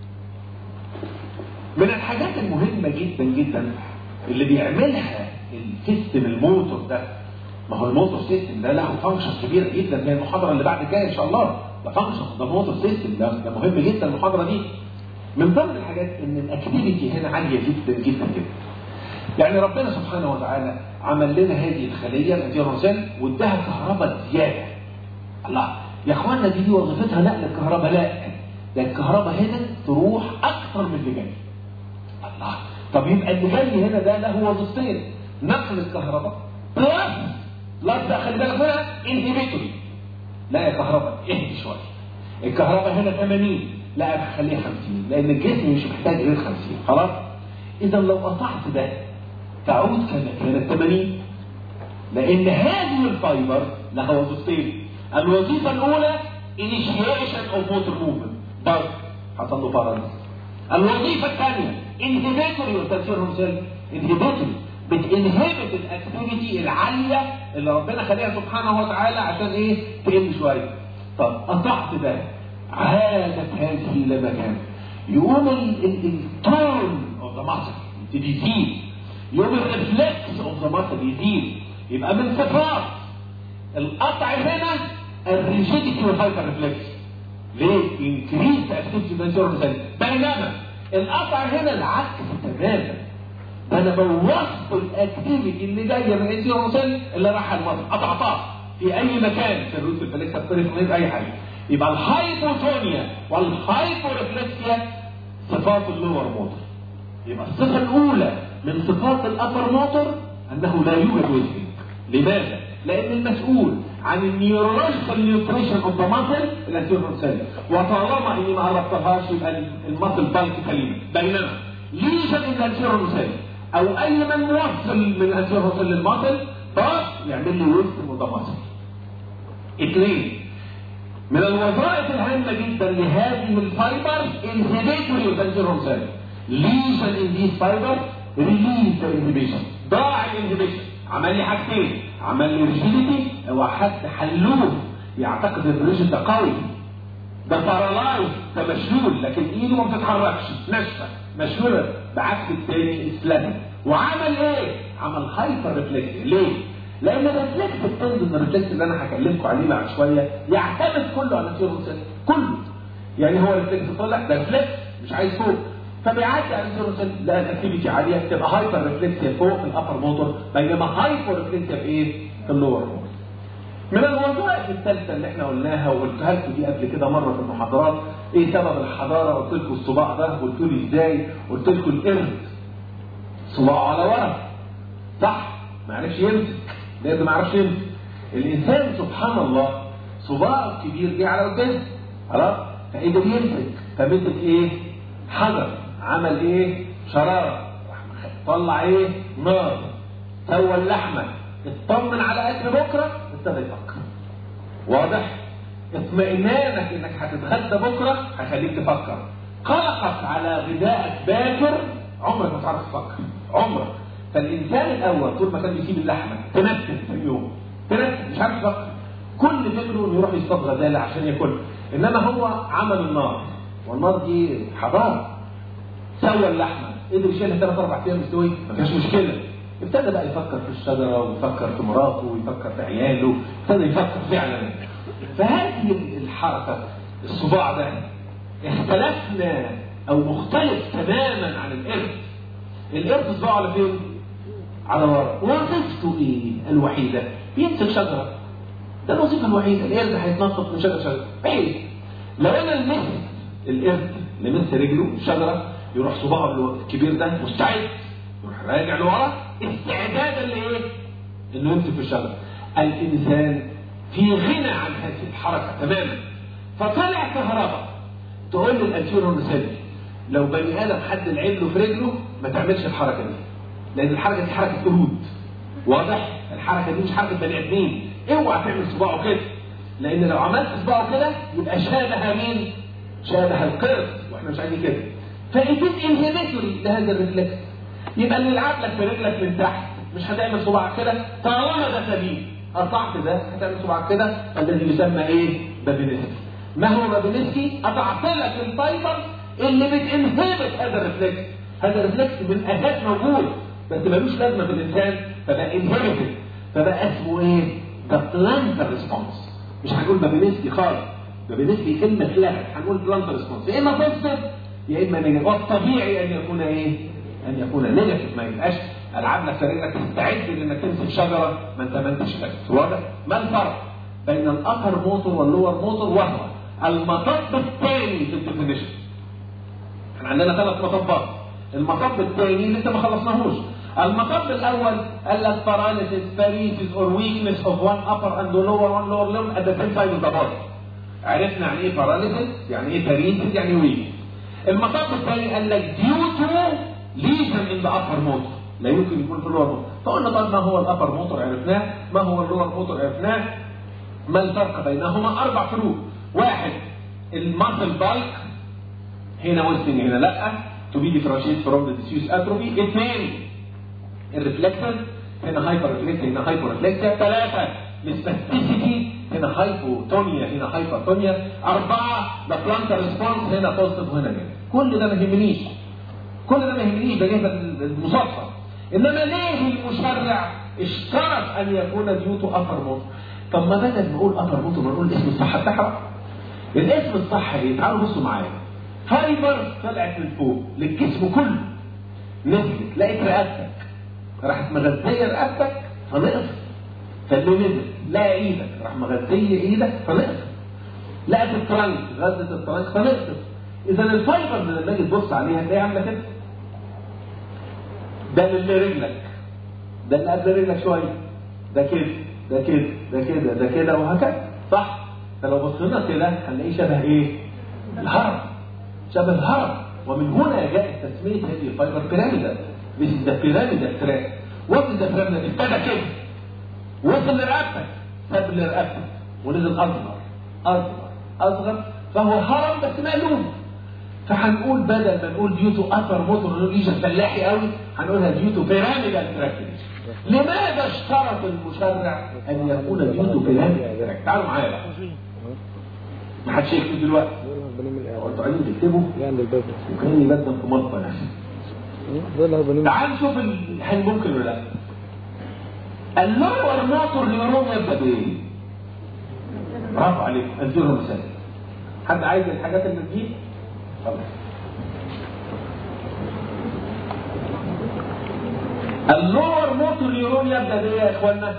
من الحاجات المهمة جدا جدا اللي بيعملها السيستم الموتور ده. ما هو الموتور سيستم ده له فانكشن كبيرة جدا، هي المحاضرة اللي بعد كده ان شاء الله. ده فانكشن ده موتور سيستم ده مهم جدا المحاضرة دي. من ضمن الحاجات ان الاكتيفيتي هنا عالية جدا جدا جدا. يعني ربنا سبحانه وتعالى عمل لنا هذه الخلية الانتيروسيل واداها كهرباء زيادة. الله يا اخوانا دي وظيفتها نقل الكهرباء؟ لا، ده الكهرباء هنا تروح اكثر من اللي جاي. الله، طب يبقى اللي جاي هنا ده له وظيفتين، نقل الكهرباء بلس ده خلي بالك منها انهبيتوري. لا يا كهرباء اهدي شويه، الكهرباء هنا 80، لا خليها 50 لان الجسم مش محتاج غير 50. خلاص؟ اذا لو قطعت ده تعود كما كانت 80، لان هذه الفايبر لها وظيفتين. الوظيفه الاولى initiation of motor movement، برضه حصل له باراليز. الوظيفه الثانيه inhibitory والتنسير inhibitory، بتنهبت الاكتيفيتي العاليه اللي ربنا خليها سبحانه وتعالى عشان ايه؟ تقل شويه. طب قطعت ده عادت هذه الى مكان، يقوم التون اوف ذا ماسل يبتدي يزيد، يقوم الريفلكس اوف ذا ماسل يزيد. يبقى من صفات القطع هنا الريجيديتي والهايبر ريفلكس. ليه؟ انكريز اكتيفيتي بالانسير. بينما القطع هنا العكس تماما، انا بوظت الاكتيفيتي اللي جايه من الانسير اللي راح المصل، قطعتها في اي مكان في الروت الفلكس في اي حاجه. يبقى الهايبوتونيا والهايبورفلكسيا صفات اللور موتور. يبقى الصفه الاولى من صفات الابر موتور انه لا يوجد ويستنج. لماذا؟ لان المسؤول عن النيورولوجيكال نيوتريشن اوف ذا ماسل الانسيرون سيل، وطالما اني ما عرفتهاش يبقى الماسل بالك سليم. بينما ليجن الانسيرون سيل او اي من موصل من الانسيرون سيل للماسل بس يعمل لي ويستنج اوف ذا ماسل. 2 من الوظائف الهامه جدا لهذه الفايبر انهبيتوري اوف الانسيرون سيل. ليجن ان ذيس فايبر ريليز ذا انهبيشن، ضاع الانهبيشن، عمل لي حاجتين، عمل لي ريجيديتي. هو حد حلوه يعتقد ان الريجيد ده قوي، ده بارالايز، ده مشلول، لكن ايده ما بتتحركش، ناشفه مشلوله، بعكس الثاني اسلامي. وعمل ايه؟ عمل هايبر ريفلكس. ليه؟ لان الريفلكس التندن الريفلكس اللي انا هكلمكم عليه بعد شويه يعتمد كله على الانسيرون سيل كله. يعني هو الريفلكس طالع ده ريفلكس مش عايز فوق، فبيعدي على الانسيرون سيل لقى الاكتيفيتي عاليه تبقى هايبر ريفلكسيا فوق في الابر موتور، بينما هايبر ريفلكسيا في ايه؟ في اللور موتور. من الوظائف الثالثه اللي احنا قلناها وقلتها لكم دي قبل كده مره في المحاضرات، ايه سبب الحضاره؟ قلت لكم الصباع ده، قلت لي ازاي؟ قلت لكم القرد صباعه على ورا، صح؟ ما عرفش يمسك، لازم ما عرفش يمسك. الانسان سبحان الله صباعه كبير جه على قدام، خلاص؟ فقدر يمسك، فمسك ايه؟ حجر، عمل ايه؟ شراره، طلع ايه؟ نار، سوى اللحمه، اطمن على اكل بكره، ابتدى يفكر. واضح؟ اطمئنانك انك هتتغدى بكره هيخليك تفكر. قلقك على غذائك باكر عمرك ما تعرف تفكر، عمرك. فالانسان الاول طول ما كان بيسيب اللحمه تنفس في اليوم، تنفس مش عارف يفكر، كل فكره انه يروح يصطاد غزاله عشان ياكلها. انما هو عمل النار، والنار دي حضاره. سوى اللحمه، قدر يشيلها 3-4 ايام مستويه، ما فيهاش مشكله. ابتدى بقى يفكر في الشجره ويفكر في مراته ويفكر في عياله، ابتدى يفكر فعلا. فهذه الحركه، الصباع ده اختلفنا او مختلف تماما عن القرد. القرد صباعه على فين؟ على ورا. وظيفته ايه الوحيده؟ بيمسك شجره. ده الوظيفه الوحيده. القرد هيتنطط من شجره بحيث لو انا لمست القرد، لمست رجله الشجره، يروح صباعه الكبير ده مستعد، يروح راجع لورا استعدادا لايه؟ انه يمسك في الشجره. الانسان في غنى عن هذه الحركه تماما. فطلع كهرباء تقول للانتيرور مثالي لو بني ادم حد العين له في رجله ما تعملش الحركه دي، لان الحركه دي حركه قرود. واضح؟ الحركه دي مش حركه بني ادمين. اوعى تعمل صباعه كده، لان لو عملت صباعه كده يبقى شابه مين؟ شابه القرد، واحنا مش عايزين كده. فإيديك انهبيتوري لهذا الريفلكس. يبقى اللي يلعب لك في رجلك من تحت مش هتعمل صباعك كده طالما ده سليم. قطعت ده هتعمل صباعك كده، الذي يسمى ايه؟ بابينسكي. ما هو بابينسكي؟ قطعت لك الفايبر اللي بتنهبت هذا الريفلكس. هذا الريفلكس من اساس موجود بس ملوش لازمه في الانسان، فبقى انهبيتد، فبقى اسمه ايه؟ ذا بلانتر ريسبونس. مش هنقول بابينسكي خالص، بابينسكي كلمه اتلغت، هنقول بلانتر ريسبونس. يا اما بوزيتيف يا اما نيجاتيف. والطبيعي ان يكون ايه؟ ان يكون نيجاتيف. ما يبقاش العب لك في رجلك تستعد لانك تمسك شجره ما انتش فاكر. واضح؟ ما الفرق بين الابر موتور واللور موتور؟ وهو المطب الثاني في الديفينيشن. احنا عندنا 3 مطبات. المطب الثاني لسه ما خلصناهوش. المطب الاول قال لك paralysis, paresis or weakness of one upper and lower limb at the same side of the body. عرفنا يعني ايه paralysis، يعني ايه paresis، يعني weak. المطب الثاني قال لك due to lesion in the upper motor، لا يمكن يكون في اللور موتور. فقلنا طب ما هو الابر موتور عرفناه، ما هو اللور موتور عرفناه، ما الفرق بينهما؟ 4 فروق. 1 الماسل بالك، هنا ويستنج هنا لا، to be differentiated from the diffuse atrophy. 2 الريفلكسز، هنا هايبر ريفلكس هنا هايبر ريفلكس. 3 السباستيسيتي، هنا هايبوتونيا هنا هايبرتونيا. 4 ذا بلانتر ريسبونس، هنا بوزيتيف وهنا نيجاتيف. كل ده ما يهمنيش، كل ده ما يهمنيش، ده جايب المصادفه. انما ليه المشرع اشترط ان يكون ديوتو ابر موتور؟ طب ما بدل نقول ابر موتور ما نقول الاسم الصح بتاعها. الاسم الصح ايه؟ تعالوا بصوا معايا. فايبر طلعت من فوق للجسم كله، نزلت لقيت رقبتك، راحت مغذيه رقبتك فنقص، فاللي نزل لقى ايدك راح مغذيه ايدك فنقص، لقت الترنك غذت الترنك فنقص. اذا الفايبر لما تيجي تبص عليها تلاقيها عامله كده. ده اللي رجلك، ده اللي قبل رجلك شويه، ده كده ده كده ده كده ده كده وهكذا، صح؟ فلو بصينا كده هنلاقيه شبه ايه؟ الهرم، شبه الهرم. ومن هنا جاءت تسميه هذه الفايبر بيراميدال. This is the pyramidal track. What is the pyramidal؟ ابتدى كده وصل لرقبتك، ساب لرقبتك ونزل اصغر اصغر اصغر، فهو هرم بس مقلوب. فهنقول بدل ما نقول ديوتو ابر موتور نقول ايجا فلاحي قوي، هنقولها ديوتو بيراميدال تراك. لماذا اشترط المشرع ان يكون ديوتو بيراميدال تراك؟ تعالوا معايا بقى. ما حدش يكتب دلوقتي. انتوا عايزين تكتبوا؟ وكاني بدنا في مطبخ نفسي. تعالوا نشوف هل ممكن ولا لا. اللور موتور نيورون يبدا بايه؟ برافو عليكم، اديهم مثال. حد عايز الحاجات اللي تجيب؟ خلاص. اللور موتور نيورون يبدا بايه يا اخوانا؟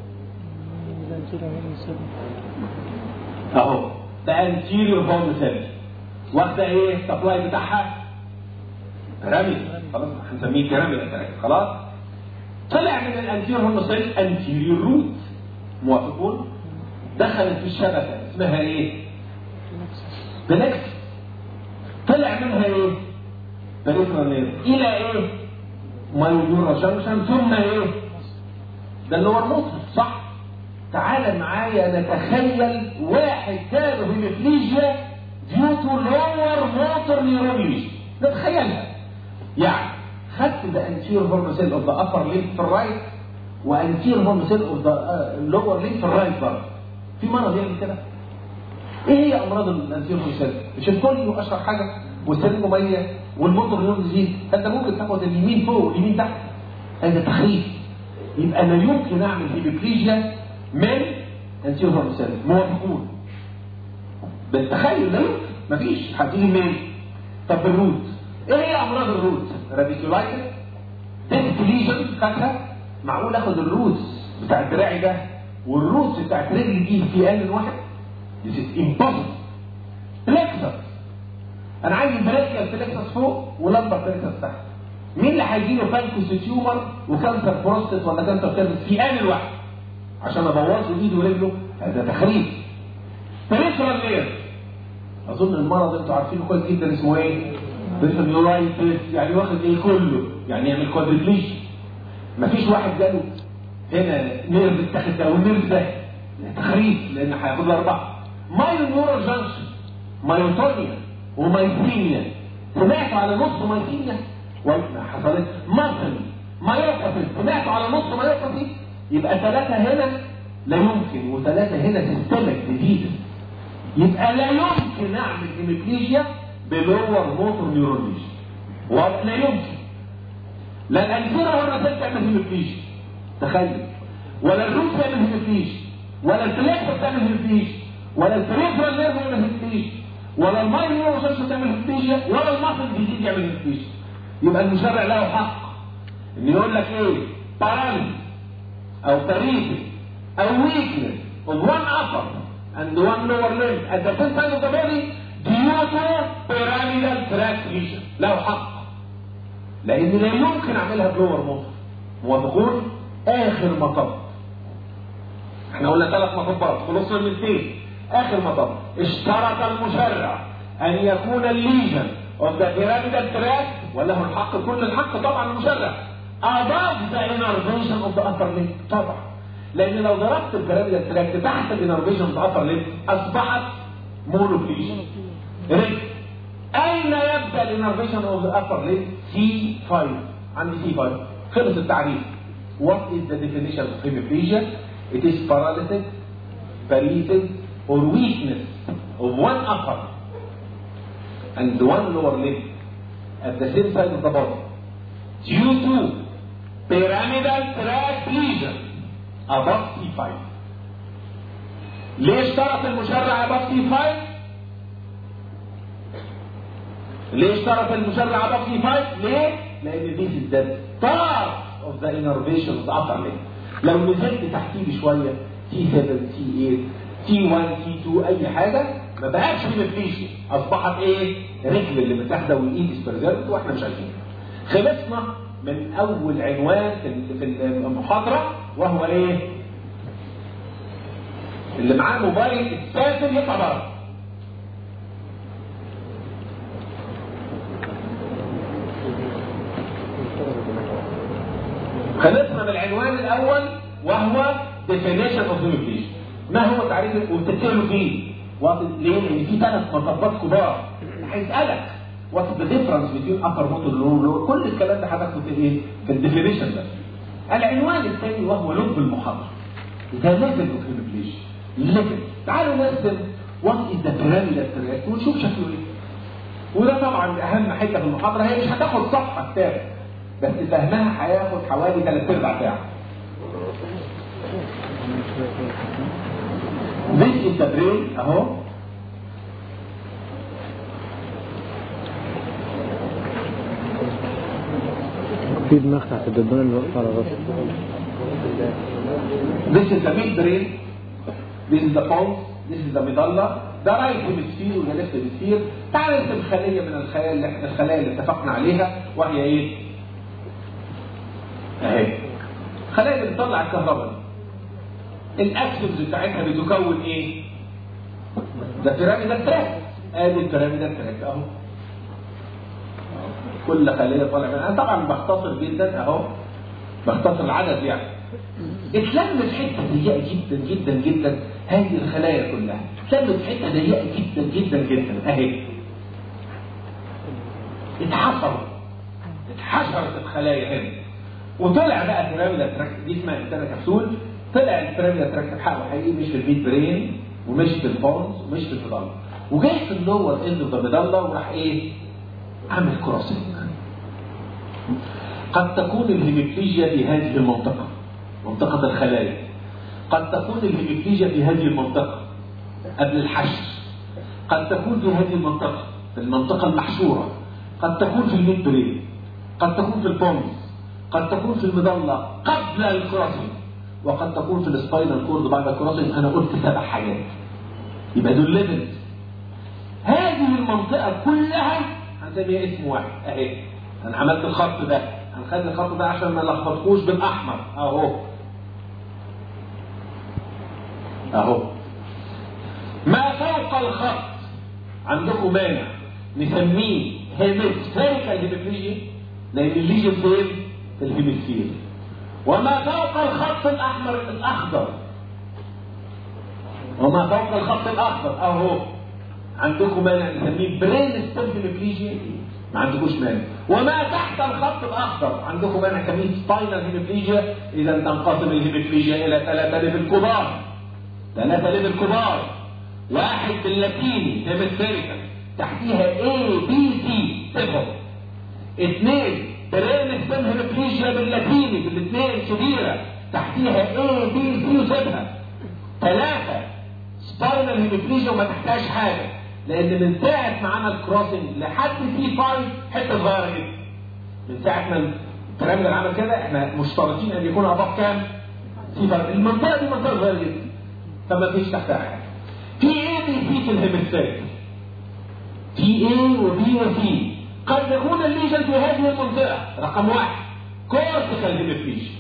اهو ده انتيريور هورن سيل، واخده ايه السبلاي بتاعها؟ بيراميد. خلاص هنسميه بيراميد خلاص. طلع من الانتيريور هورن سيل انتيريور روت، موافقون؟ دخلت في الشبكه اسمها ايه؟ بلكس. طلع منها ايه؟ بريفرال نيرف الى ايه؟ مايوجورا جانكشن، ثم ايه؟ ده اللي هو الموتور، صح؟ تعال معايا نتخيل واحد جاله هيموفليجيا ديوتو لور موتور نيورولوجي، نتخيلها. يعني خدت ده انتير هورن سيل اوف ذا ابر ليمب في الرايت وانتير هورن سيل اوف ذا لور ليمب في الرايت برضه. في مرض يعمل كده؟ ايه هي امراض الانتيريور سيل؟ مش الكل اشهر حاجه والسرنجه ميه والموتور نيورون ديزيز، انت ممكن تاخد اليمين فوق واليمين تحت، هذا تخريف. يبقى لا يمكن اعمل هيميبليجيا من انتيريور سيل، موافقون بالتخيل؟ لا يمكن، مفيش. هتيجي منين؟ طب الروت، ايه هي امراض الروت؟ راديكولايتس، ديسك ليجن، فاكره؟ معقول اخد الروتس بتاع دراعي ده والروتس بتاعت رجلي دي في ان واحد؟ This is impossible. فليكسس، انا عايز البريكيال فليكسس فوق ولمبر فليكسس تحت. مين اللي هيجيله فالكوس تيومر وكانسر بروستات ولا كانسر كيرفس في ان الواحد عشان ابوظ له ايده ورجله؟ هذا تخريف. بريفرال لير، اظن المرض انتوا عارفينه كويس جدا، اسمه ايه؟ بريفرال، يعني واخد ايه كله، يعني يعمل كوادريبليشن. مفيش واحد جاله هنا نيرف اتاخد ده والنيرف ده، تخريف، لان هياخد له 4. مايو نيورال جانكشن، مايوتونيا ومايثينيا، سمعتوا على نص مايثينيا؟ وما حصلت. ماسل مايوباثي، سمعتوا على نص مايوباثي؟ يبقى 3 هنا لا يمكن، و3 هنا سيستمك ديزيز. يبقى لا يمكن اعمل هيميبليجيا بلور موتور نيورولوجي، ولا يمكن. لا الانسيرا ولا الرسالة تعمل هيميبليجيا، تخيل، ولا الروس تعمل هيميبليجيا، ولا الفليكس تعمل هيميبليجيا، ولا البريفرال نيرف تعمل هيميبليجيا، ولا المايو نيورال تعمل هيميبليجيا، ولا الماسل ديزيز يعمل هيميبليجيا. يبقى المشرع له حق ان يقول لك ايه؟ باراليز او باريسيس او ويكنس of one upper and one lower limb at the same side of the body due to pyramidal tract lesion. له حق، لان لا يمكن اعملها بلور موتور. موافقون؟ اخر مطب، احنا قلنا 3 مطبات، خلصنا من 2. اخر مطب، اشترط المشرع ان يكون الليجن of the pyramidal tract، وله الحق، كل الحق طبعا المشرع، above the innervation of the upper limb، طبعا، لان لو ضربت البيراميدال تراكت تحت الانرفيشن of the upper limb اصبحت مونوبليجيا. اين يبدا الانرفيشن of the upper limb؟ C5. عندي C5، خلص التعريف. What is the definition of hemiplegia? It is paralysis, paresis, or weakness of one upper and one lower limb at the same side of the body due to pyramidal tract lesion above C5. ليه اشترط المشرع above C5؟ ليه اشترط المشرع above C5؟ ليه؟ لأن this is the part of the innervation of the upper limb. لو نزلت تحتيه بشوية T7 T8 T1 T2 أي حاجة ما بقاش هيميبليجيا، أصبحت إيه؟ رجل اللي متاخدة والإيد اسبرجرت وإحنا مش عارفين. خلصنا من أول عنوان في المحاضرة، وهو إيه؟ اللي معاه موبايل السافر يطلع بره. خلصنا من العنوان الأول وهو definition of hemiplegia. ما هو تعريف وبتتكلموا فيه؟ ليه؟ لأن في 3 مطبات كبار. هيسألك what's the difference between upper motor and lower. كل الكلام ده هتاخده في ايه؟ في الديفينيشن ده. العنوان الثاني وهو لب المحاضرة. The level of hemiplegia. level. تعالوا نرسم what is the pyramidal tract ونشوف شكله ايه. وده طبعا أهم حتة في المحاضرة، هي مش هتاخد صفحة كتاب، بس فهمها هياخد حوالي 3/4 ساعة. This is the brain اهو. في دماغ تحت الدبانة اللي واقفة على راسه. This is the midbrain. This is the pons. This is the medulla. ده رايت هيمسفير وده ليفت هيمسفير. تعال نرسم خلية من الخلايا اللي اتفقنا عليها، وهي ايه؟ اهي. الخلايا اللي بتطلع الكهرباء. الاكسونز بتاعتها بتكون ايه؟ ده بيراميدال تراكت. ادي البيراميدال تراكت اهو. كل خلية طالع منها. انا طبعا بختصر جدا اهو، بختصر العدد يعني. اتلمت حته ضيقه جدا جدا جدا، هذه الخلايا كلها اتلمت حته ضيقه جدا جدا جدا اهي. اتحشرت الخلايا هنا، وطلع بقى بيراميدال تراكت. دي اسمها انترا كبسول. طلع البيراميدال تراكت بحقه حقيقي، مش في الميد برين ومش في البونز ومش في الميدالة، وجاي في اللور اند اوف ذا ميدالة وراح ايه؟ عامل كروسنج. قد تكون الهيميبليجيا في هذه المنطقة، منطقة الخلايا. قد تكون الهيميبليجيا في هذه المنطقة قبل الحشر. قد تكون في هذه المنطقة، في المنطقة المحشورة. قد تكون في الميد برين. قد تكون في البونز. قد تكون في المظلة قبل الكروسنج. وقد تكون في السباينال كورد بعد الكروسنج. أنا قلت 7 حاجات. يبقى دول ليفل. هذه المنطقة كلها هنسميها اسم واحد أهي. أنا عملت الخط ده، هنخلي الخط ده عشان ما نلخبطكوش بالأحمر أهو. أهو. ما فوق الخط عندكم مانع نسميه هيمسفيريكال هيميبليجيا، لأن الليجن فين؟ في الهيمسفير. وما فوق الخط الأخضر، وما فوق الخط الأخضر أهو عندكم مانع نسميه برين ستيم هيميبليجيا، ما عندكوش مانع. وما تحت الخط الأخضر عندكم مانع نسميه سباينال هيميبليجيا. إذا تنقسم الهيميبليجيا إلى 3 ليفل كبار. 3 ليفل كبار. واحد باللاتيني هيمسفيريكال تحتيها A B C سيبهم. 2 برين ستيم هيميبليجيا باللاتيني بالاثنين كبيرة تحتيها A B C وسيبها. 3 سباينال هيميبليجيا وما تحتاجش حاجة، لأن من ساعة ما عمل كروسنج لحد C5 حتة صغيرة جدا. من ساعة ما الكلام ده عمل كده احنا مشترطين أن يكون أضاف كام؟ C5. المنطقة دي منطقة صغيرة جدا فما فيش تحتها حاجة. في A B C في الهيمسفير. في A و B و C. قد يكون الليجن في هذه المنطقة رقم 1 كورتيكال هيميبليجيا.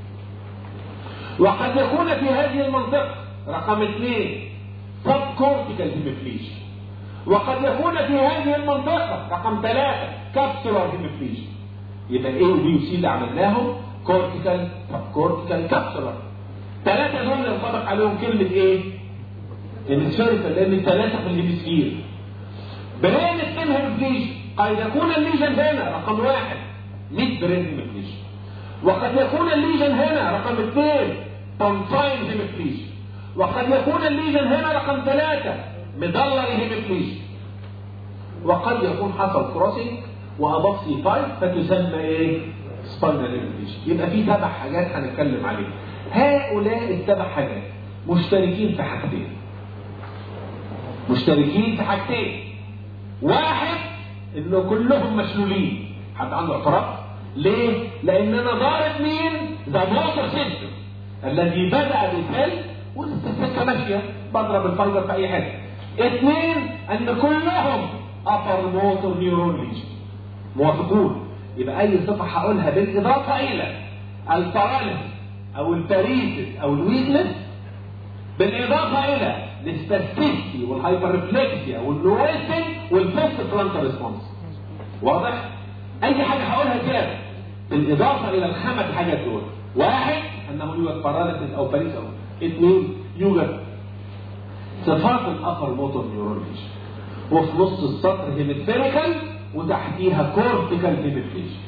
وقد يكون في هذه المنطقة رقم 2 سب كورتيكال هيميبليجيا. وقد يكون في هذه المنطقة رقم 3 كابسولار هيميبليجيا. يبقى A و B و C اللي عملناهم كورتيكال سب كورتيكال كابسولار. 3 دول اللي انطبق عليهم كلمة ايه؟ هيمسفيريكال، لأن ال3 في الهيمسفير. برين ستيم هيميبليجيا قد يكون الليجن هنا رقم 1 ميد برين هيميبليجيا. وقد يكون الليجن هنا رقم 2 بونفاين هيميبليجيا. وقد يكون الليجن هنا رقم 3 ميدالري هيميبليجيا. وقد يكون حصل كروسنج وأضاف C5 فتسمى ايه؟ سباينال هيميبليجيا. يبقى في 7 حاجات هنتكلم عليها. هؤلاء ال7 حاجات مشتركين في حاجتين. مشتركين في حاجتين. 1 انه كلهم مشلولين. حد عنده اعتراض؟ ليه؟ لان انا ضارب مين؟ ذا موتور سيستم الذي بدأ بالفل والسكه ماشيه بضرب الفايبر في اي حته. 2 ان كلهم ابر موتور نيورون ليجن. موافقون؟ يبقى اي صفه هقولها بالاضافه الى الباراليسيس او الباريسيس او الويكنس، بالاضافه الى السباستيسيتي والهايبر ريفلكسيا والنويسنج والفيست فرونتال ريسبونس. واضح؟ اي حاجه هقولها زياده بالاضافه الى ال5 حاجات دول. 1 انه يوجد باراليسيس او باريس. 2 يوجد صفات الابر موتور نيورون ليجن. وفي نص السطر هيمسفيريكال وتحتيها كورتيكال هيميبليجيا.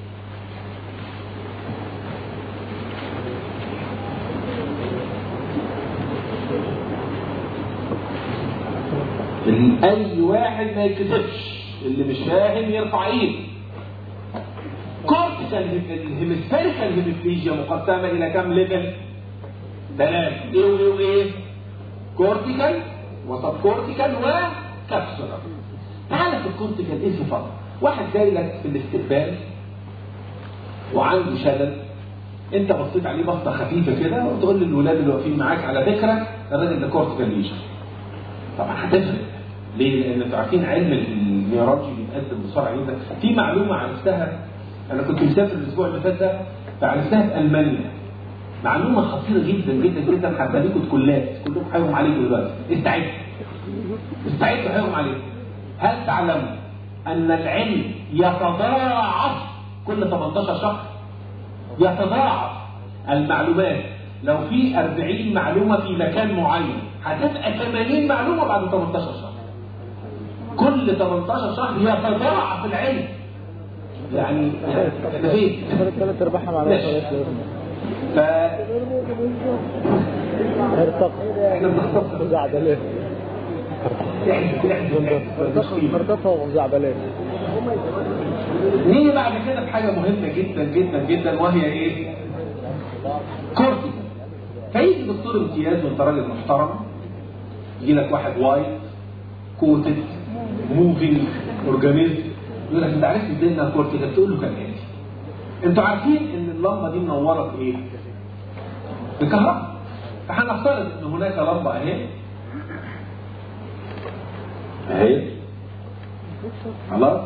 اي واحد ما يكتبش، اللي مش فاهم يرفع ايده. كورتيكال هيمسفيريكال هيميبليجيا مقسمه الى كم ليفل؟ 3. ايه وايه؟ كورتيكال وسب كورتيكال وكابسولار. تعالى في الكورتيكال ايه صفات؟ واحد جاي لك في الاستقبال وعنده شلل، انت بصيت عليه بصه خفيفه كده وتقول للولاد اللي واقفين معاك على فكره الراجل ده كورتيكال ليجن. طبعا هتفرق. ليه؟ لان انتوا عارفين علم النيورولوجي بيتقدم بسرعه جدا. في معلومه عرفتها، انا كنت مسافر الاسبوع اللي فات ده فعرفتها في المانيا. معلومه خطيره جدا جدا جدا هتخليكم كلكم هيغم عليكم دلوقتي. استعدوا هيغم عليكم. هل تعلموا ان العلم يتضاعف كل 18 شهر؟ يتضاعف المعلومات. لو في 40 معلومه في مكان معين هتبقى 80 معلومه بعد 18 شهر. كل 18 شهر يتضاعف العلم. يعني احنا فين؟ 3/4 معلومات. احنا بنختصر زعبلان مرتفع وزعبلان. نيجي بعد كده بحاجه مهمه جدا جدا جدا وهي ايه؟ كورتيكال. فيجي دكتور امتياز وانت راجل محترم يجي لك واحد وايت كوتد موفينج اورجانيزم يقول لك انت عرفت ازاي انها كورتيكال؟ تقول له كالاتي: انتوا عارفين ان اللمبه دي منوره بايه؟ بكهرباء. فهنفترض ان هناك لمبه اهي خلاص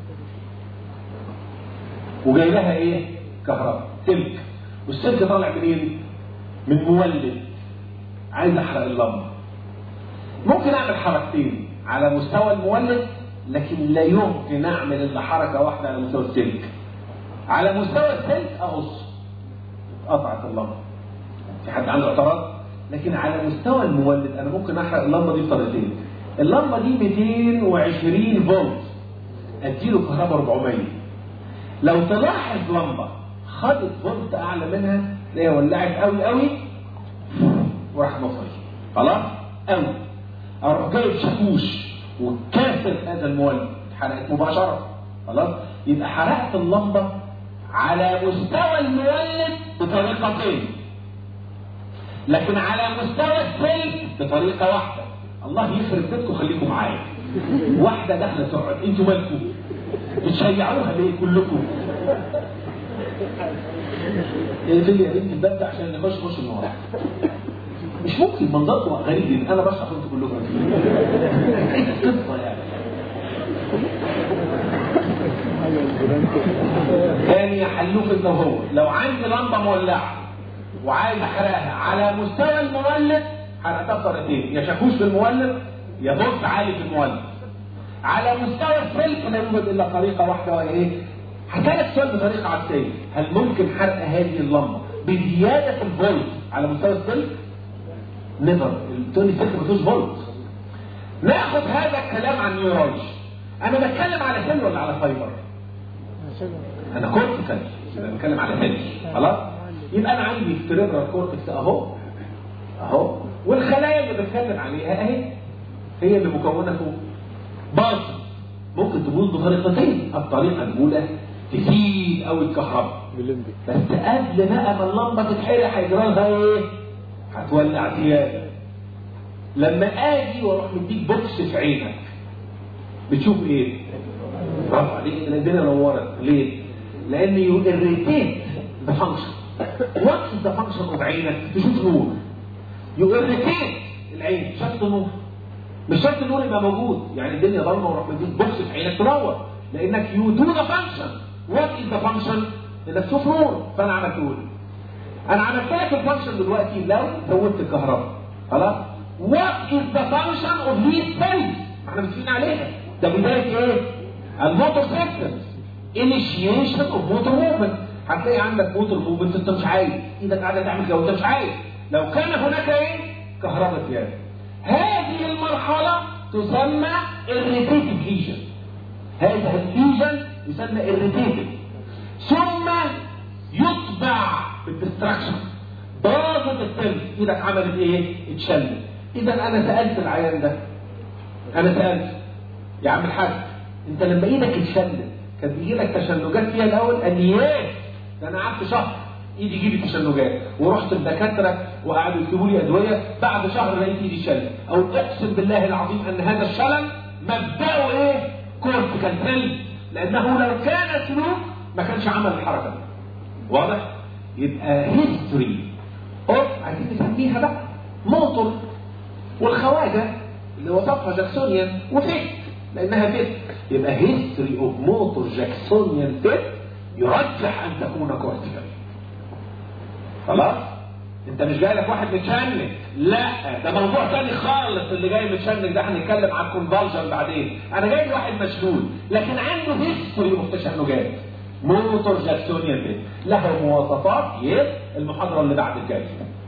وجاي لها ايه؟ كهرباء سلك، والسلك طالع منين؟ من مولد. عايز احرق اللمبه. ممكن اعمل حركتين على مستوى المولد، لكن لا يمكن اعمل الا حركه واحده على مستوى السلك. على مستوى السلك اقص قطعت اللمبه. في حد عنده اعتراض؟ لكن على مستوى المولد انا ممكن احرق اللمبه دي بطريقتين. اللمبه دي 220 فولت، اديله كهرباء 400. لو تلاحظ لمبه خدت فولت اعلى منها تلاقيها ولعت قوي قوي وراح مصري خلاص قوي. اروح جايب شاكوش وكاسر هذا المولد، حرقت مباشره خلاص. يبقى حرقت اللمبه على مستوى المولد بطريقتين، لكن على مستوى السلك بطريقه واحده. الله يخرب بيتكم خليكم معايا. واحده داخله تقعد، انتوا مالكم؟ بتشيعوها ليه كلكم؟ اقفلي يا بنتي الباب ده عشان نخش النهار. مش ممكن منظركم غريب جدا، انا بشرح وانتوا كلكم ايه القصه يعني؟ ثاني حلوك انت وهو. لو عندي لمبه مولعه وعايز احرقها على مستوى المولد حرقتها بطريقتين: يا شاكوش في المولد يا فولت عالي في المولد. على مستوى السلك لا يوجد الا طريقه واحده وهي ايه؟ هسألك سؤال بطريقه عكسيه: هل ممكن حرق هذه اللمبه بزياده الفولت على مستوى السلك؟ نيفر. تقول لي السلك ما فيهوش فولت. ناخد هذا الكلام عن نيورولوجي. انا بتكلم على سيل ولا على فايبر؟ انا كورتيكال، يبقى بتكلم على سيل خلاص. يبقى انا عندي السيريبرال كورتكس اهو والخلايا اللي بتكلم عليها اهي هي اللي مكونه فوق. باطل ممكن تبوظ بطريقتين: الطريقه الاولى تزيد قوي الكهرباء، بس قبل بقى ما اللمبه تتحرق هيجرى لها ايه؟ هتولع زياده. لما اجي واروح مديك بوكس في عينك بتشوف ايه؟ برافو عليك، ان الدنيا نورت. ليه؟ لان يو اريتيت ذا فانكشن. وات از ذا فانكشن اوف عينك؟ تشوف نور. يو اريتيت العين، شفت نور. مش شرط النور يبقى موجود، يعني الدنيا ضلمه واروح مديك بوكس في عينك تنور، لانك يو دو ذا فانكشن. وات از ذا فانكشن؟ انك تشوف نور. فانا عملت انا عملت لك الفانكشن دلوقتي لو زودت الكهرباء خلاص. وات از ذا فانكشن اوف ذيس سيلز؟ احنا متفقين عليها. ده بدايه ايه؟ الموتور سيستم. انيشيشن اوف موتور موفمنت. هتلاقي عندك موتور موفمنت انت مش عايز، ايدك قاعده تعمل كده وانت مش عايز. لو كان هناك ايه؟ كهرباء زياده. هذه المرحله تسمى irritative lesion. هذا الليجن يسمى irritative. ثم يتبع بالدستراكشن. باظت السيل، ايدك عملت ايه؟ اتشلت. اذا انا سالت العيان ده، انا سالت يا عم الحاج انت لما ايدك اتشلت كان بيجي لك تشنجات فيها الاول؟ قال لي ايه؟ ده انا قعدت شهر ايدي يجي لي تشنجات، ورحت للدكاتره وقعدوا يكتبوا لي ادويه، بعد شهر لقيت ايدي شلت. او اقسم بالله العظيم ان هذا الشلل مبداه ايه؟ كورتيكال سيل، لانه لو كان سلوك ما كانش عمل الحركه دي. واضح؟ يبقى هيستوري اوف، عايزين نسميها بقى موتور. والخواجه اللي وصفها جاكسونيان وفيك لانها فيك، يبقى هيستوري اوف موتور جاكسونيان فيك يرجح ان تكون كورتيكال. خلاص؟ انت مش جاي لك واحد متشنج، لا ده موضوع تاني خالص. اللي جاي متشنج ده هنتكلم عن الكونفالجن بعدين. انا جاي لي واحد مشلول لكن عنده هيستوري اوف تشنجات. موتور جاكسونيان فيك له مواصفات. المحاضره اللي بعد الجايه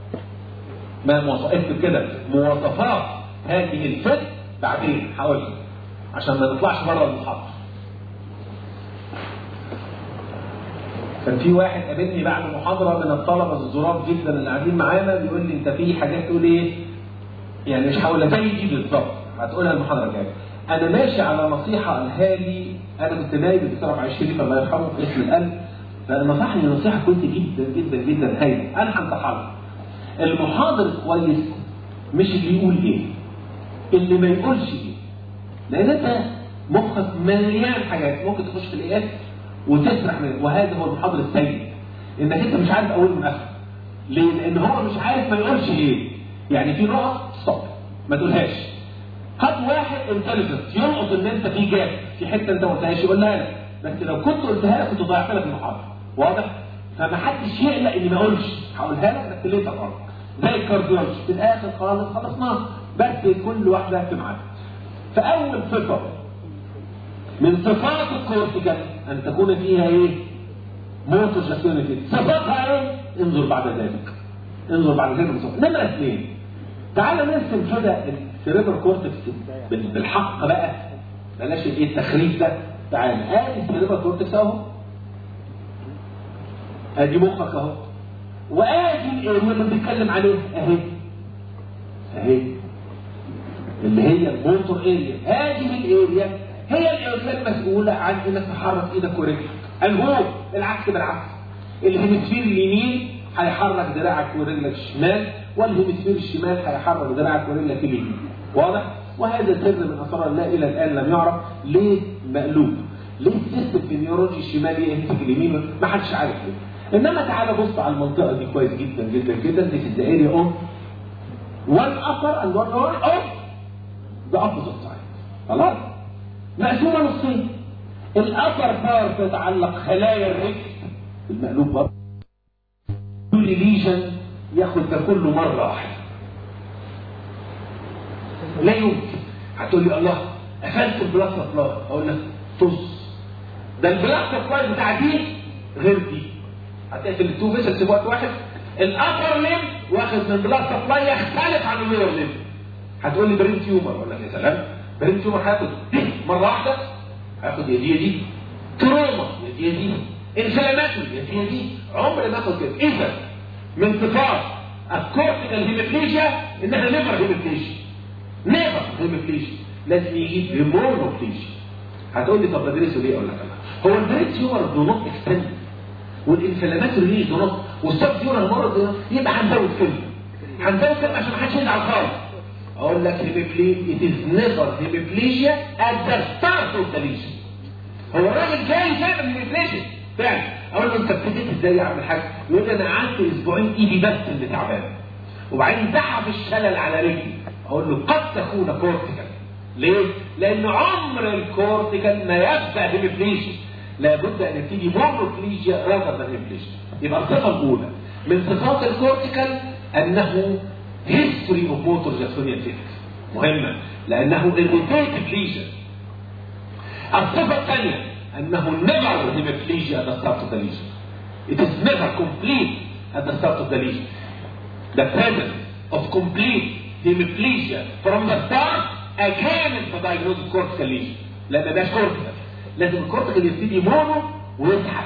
ما مواصفات كده، مواصفات هذه الفك بعدين هقول لك عشان ما نطلعش بره المحاضره. كان في واحد قابلني بعد محاضره من الطلبه الظراف جدا اللي قاعدين معانا بيقول لي انت في حاجات تقول ايه؟ يعني مش هقول زي دي بالظبط، هتقولها المحاضره الجايه. انا ماشي على نصيحه قالها لي، انا كنت نايب الدكتور عبد العزيز شريف الله يرحمه في اسم القلب، فنصحني نصيحه كويسه جدا جدا جدا هايله، انا هنصحها. المحاضر كويس مش اللي يقول ايه، اللي ما يقولش ايه. لان انت مخك مليان حاجات ممكن تخش في الايات وتسرح منه، وهذا هو المحاضر السيء، انك انت مش عارف اول من اخر. ليه؟ لان هو مش عارف ما يقولش ايه. يعني في نقط ستوب ما تقولهاش. خد واحد انتليجنت يلقط ان انت في جاب في حته انت ما قلتهاش يقولها لك، بس لو كنت قلتها لك كنت ضيعت لك المحاضره. واضح؟ فما حدش يقلق اني ما اقولش، هقولها لك بس ليه تقرا. زي الكارديولوجي في الاخر خالص خلصناه، بس كل واحده في ميعادها. فاول صفه من صفات الكورتيكال ان تكون فيها ايه؟ موتور جاكسونيتي. صفاتها ايه؟ انظر بعد ذلك. انظر بعد ذلك. نمره 2. تعالى نرسم كده السيريبرال كورتكس بالحق بقى، بلاش ايه التخريف ده. تعالى ادي السيريبرال كورتكس اهو، ادي مخك اهو، وادي الاريا اللي بنتكلم عليه اهي اهي اللي هي الموتور اريا. هذه الاريا هي الاريا المسؤوله عن انك تحرك ايدك ورجلك. الهو العكس بالعكس، الهيمسفير اليمين هيحرك دراعك ورجلك الشمال، والهيمسفير الشمال هيحرك دراعك ورجلك اليمين. واضح؟ وهذا سر من اسرار الله الى الان لم يعرف. ليه مقلوب؟ ليه السيستم في النيورولوجي الشمالي يمسك اليمين؟ ما حدش عارف ليه. انما تعالى بص على المنطقه دي كويس جدا جدا جدا. دي في اريا اون one upper and one lower of the opposite side. خلاص؟ مقسومه نصين. الابر بار تتعلق خلايا الرجل المقلوب برضه. كل ليجن ياخد ده كله مره واحده. لا يمكن. هتقول لي الله قفلت البلاك سبلاي، اقول لك طز. ده البلاك سبلاي بتاع دي غير دي. هتقفل التو فيسلز في وقت واحد. الابر ليم واخد من بلاك سبلاي يختلف عن اللور ليم. هتقول لي برين تيومر، اقول لك يا سلام برين تيومر هياخد مره واحده، هياخد يا دي تروما يا دي انفلاماتوري يا دي. عمر ما اخد كده. اذا من صفات الكورتيكال هيميبليجيا ان احنا نفر هيميبليجيا، نفر هيميبليجيا لازم يجيب هيمونوبليجيا. هتقول لي طب بدرسه ليه؟ اقول لك هو البرين تيومر دو نوت اكستند، والانفلاماتوري ليه دو نوت، والسب تيومر مرض يبقى هنزود كلمه، هنزود كلمه عشان ما حدش يزعل خالص. اقول لك هيميبليجيا it is never hemiplegia at the start of the lesion. هو الراجل جاي فعلا من الهيميبليجيا فعلا. اقول له انت ابتديت ازاي يا عم الحاج؟ يقول لي انا قعدت اسبوعين ايدي بس اللي تعبانه، وبعدين سحب الشلل على رجلي. اقول له قد تكون كورتيكال. ليه؟ لان عمر الكورتيكال ما يبدا هيميبليجيا، لابد ان يبتدي مونوبليجيا rather than هيميبليجيا. يبقى الصفه الاولى من صفات الكورتيكال انه history of motor jacksonian effect مهمه، لانه irritated lesion. الصفه الثانيه انه never hemiplegia at the start of the lesion. It is never complete at the start of the lesion. The presence of complete hemiplegia from the start again is the diagnosis of cortical lesion. لان ده كورتيكال، لازم الكورتيكال يبتدي مونو ويسحب.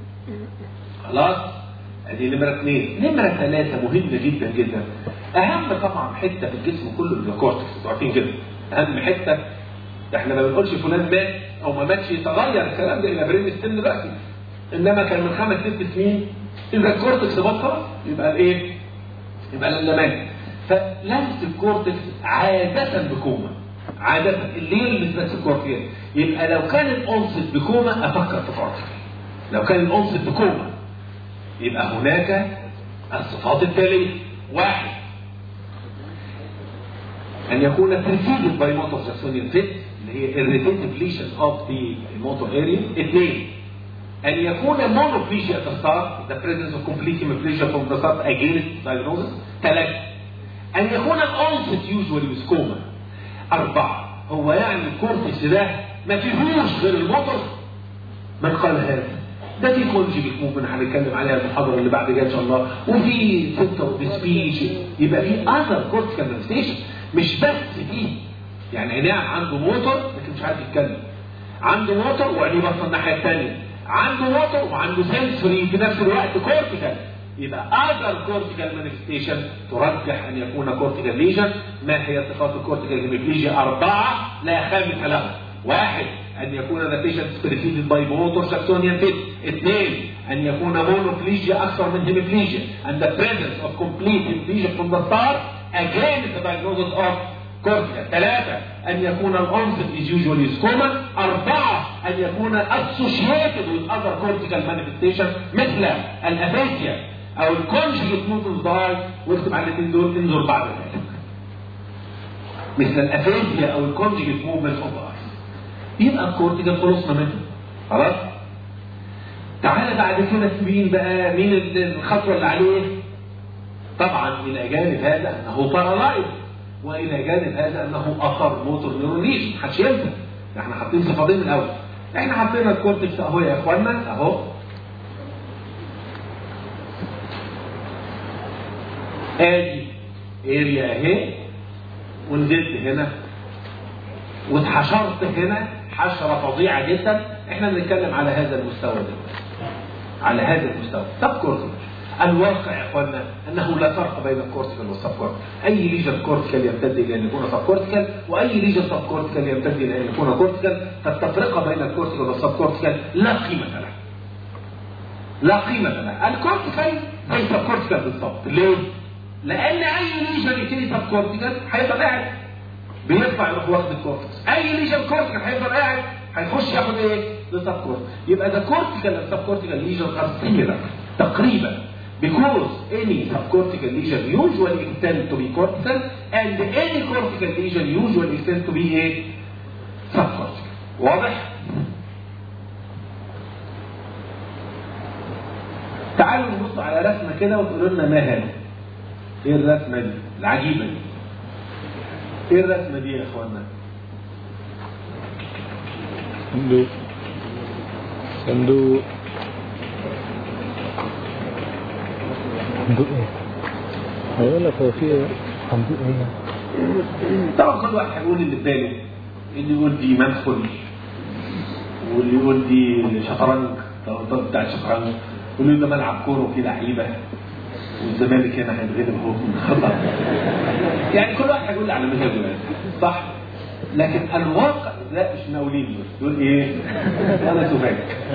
خلاص؟ ادي نمره 2. نمره 3 مهمه جدا جدا. اهم طبعا حته في الجسم كله الكورتكس، انتوا عارفين كده. اهم حته، احنا ما بنقولش فلان مات او ما ماتش، يتغير الكلام ده الى برين السن دلوقتي. انما كان من 5-6 سنين اذا الكورتكس بطل يبقى الايه؟ يبقى اللمات. فلمس الكورتكس عاده بكوما. عاده الليل مش بس الكورتكس. يبقى لو كان الانصت بكوما افكر في كورتكس. لو كان الانصت بكوما يبقى هناك الصفات التاليه. 1. أن يكون preceded by motor jacksonian fit اللي هي irritative lesion of the motor area. 2. أن يكون monoplegia at the start, the presence of complete hemiplegia from the start against diagnosis. 3. أن يكون onset usually with coma. 4. هو يعني الكورتكس ده ما فيهوش غير الموتور؟ من قال هذا؟ ده في كونجيكت ممكن هنتكلم عليها المحاضره اللي بعد كده ان شاء الله، وفي سنتر اوف سبيتش، يبقى في اذر كورتيكال مانيفستيشن مش بس دي. يعني نعم عنده موتور لكن مش عارف يتكلم، عنده موتور وعينيه بصه الناحيه الثانيه، عنده موتور وعنده سنسوري في نفس الوقت كورتيكال. يبقى other cortical manifestation ترجح ان يكون كورتيكال ليجن. ما هي صفات الكورتيكال هيميبليجيا؟ 4 لا خامس لها. 1 ان يكون the patient preceded by motor Jacksonian fit. 2 ان يكون monoplegia اكثر من هيميبليجيا and the presence of complete hemiplegia from the start again the diagnosis of cortical. 3 ان يكون الانصت is usually scoma. 4 ان يكون associated with other cortical manifestation مثل الافاسيا او الكونجيت موتورز داي. واكتب على الاثنين دول انظر بعد ذلك. مثل الافاسيا او الكونجيت موفمنت اوف اي. يبقى الكورتيكال خلصنا منه خلاص. تعالى بعد كده مين بقى؟ مين الخطوه اللي عليه؟ طبعا الى جانب هذا انه بارالايز، والى جانب هذا انه اثر موتور نيورون ليجن. محدش ينسى احنا حاطين صفاتين من الاول. احنا حاطين الكورتكس اهو يا اخوانا اهو. ادي اريا اهي، ونزلت هنا واتحشرت هنا حشره فظيعه جدا. احنا بنتكلم على هذا المستوى دلوقتي، على هذا المستوى. سب كورتيكال. الواقع يا اخوانا انه لا فرق بين الكورتيكال والسب كورتيكال. اي ليجن كورتيكال يمتد الى ان يكون سب كورتيكال، واي ليجن سب كورتيكال يمتد الى ان يكون كورتيكال. فالتفرقه بين الكورتيكال والسب كورتيكال لا قيمه لها. لا قيمه لها. الكورتيكال زي السب كورتيكال بالضبط. ليه؟ لان اي ليجن يبتدي سب كورتيكال هيفضل قاعد بيطلع يروح واخد الكورتكس. اي ليجن كورتيكال هيفضل قاعد هيخش ياخد ايه؟ السب كورتيكال. يبقى ده كورتيكال والسب كورتيكال ليجن ار سيميلر تقريبا. Because any subcortical lesion usually extends to be cortical, and any cortical lesion usually extends to be a subcortical. واضح؟ تعالوا نبص على رسمة كده وتقولوا لنا ما هذا؟ ايه الرسمة دي؟ العجيبة دي. ايه الرسمة دي يا اخوانا؟ صندوق. صندوق. صندوق ايه؟ هيقول لك هو في ايه؟ صندوق ايه؟ طبعا كل واحد هيقول اللي في باله. اللي يقول دي مدخل، واللي يقول دي شطرنج، الطاولات بتاع الشطرنج، واللي يقول ده ملعب كوره وفيه لعيبه والزمالك هنا هيتغلب اهو خطأ. يعني كل واحد هيقول على مزاجه صح؟ لكن الواقع لا، مش مقاولين دول ايه؟ انا سفاك.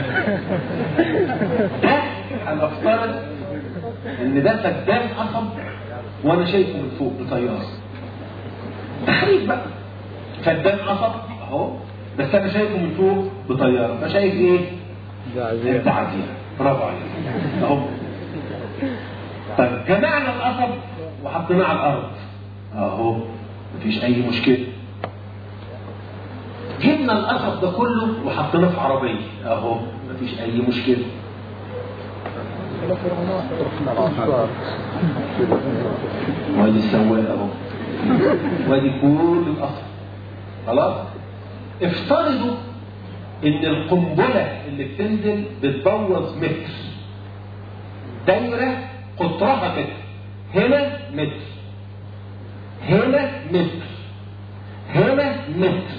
هنفترض ان ده فدان قصب وانا شايفه من فوق بطياره. تخيل بقى فدان قصب اهو، بس انا شايفه من فوق بطياره. فشايف ايه؟ تعزية. برافو عليك اهو. طيب جمعنا القصب وحطيناه على الارض اهو، مفيش اي مشكله. جبنا القصب ده كله وحطيناه في عربيه اهو، مفيش اي مشكله. وادي السواق اهو، وادي كل القصب. خلاص؟ افترضوا ان القنبله اللي بتنزل بتبوظ متر، دايره قطرها متر، هنا متر، هنا متر، هنا متر.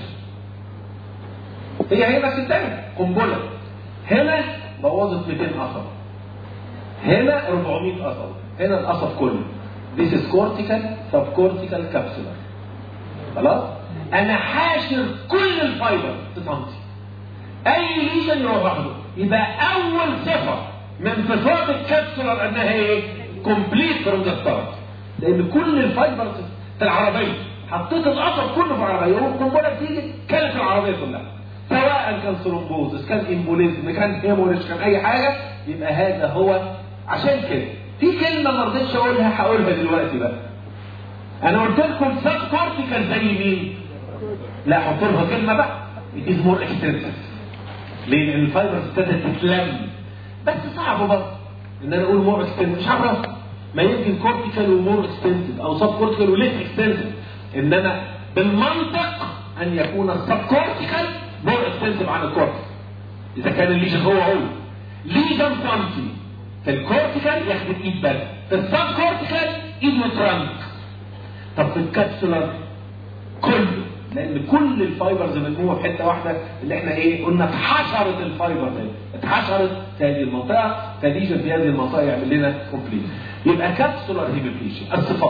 هي نفس الدايره قنبله. هنا بوظت 200 قصب، هنا 400 قصب، هنا القصب كله. This is cortical subcortical capsular. خلاص؟ انا حاشر كل الفايبر في سنتي. اي ليجن يروح واخده. يبقى اول صفه من صفات الكابسولر انها ايه؟ كومبليت فروم ذا ستارت. لان كل الفايبر في العربيه، حطيت القصب كله في العربيه، والقنبله بتيجي كانت العربيه كلها. سواء كان ثرومبوزس، كان امبوليزم، كان هيموريج، كان اي حاجه. يبقى هذا هو. عشان كده في كلمه ما رضيتش اقولها هقولها دلوقتي بقى. انا قلت لكم سب كورتيكال زي مين؟ لا حط لها كلمه بقى. It is more extensive. ليه؟ لان الفايبرز ابتدت تتلم. بس صعب برضه ان انا اقول مور اكستنسيف، مش عارف. ما يمكن كورتيكال ومور اكستنسيف او سب كورتيكال وليس اكستنسيف. انما بالمنطق ان يكون السب كورتيكال مور اكستنسيف عن الكورتيكال. اذا كان الليجن هو ليجن سامتي في الكورتيكال ياخد ايد بس، في السب كورتيكال ايد وترنك. طب في الكابسولر كله لان كل الفايبرز مجموعه في حته واحده اللي احنا ايه قلنا اتحشرت الفايبر دي، اتحشرت في هذه المنطقه، فليجن في هذه المنطقه يعمل لنا كومبليت. يبقى كابسولار هيميبليجيا.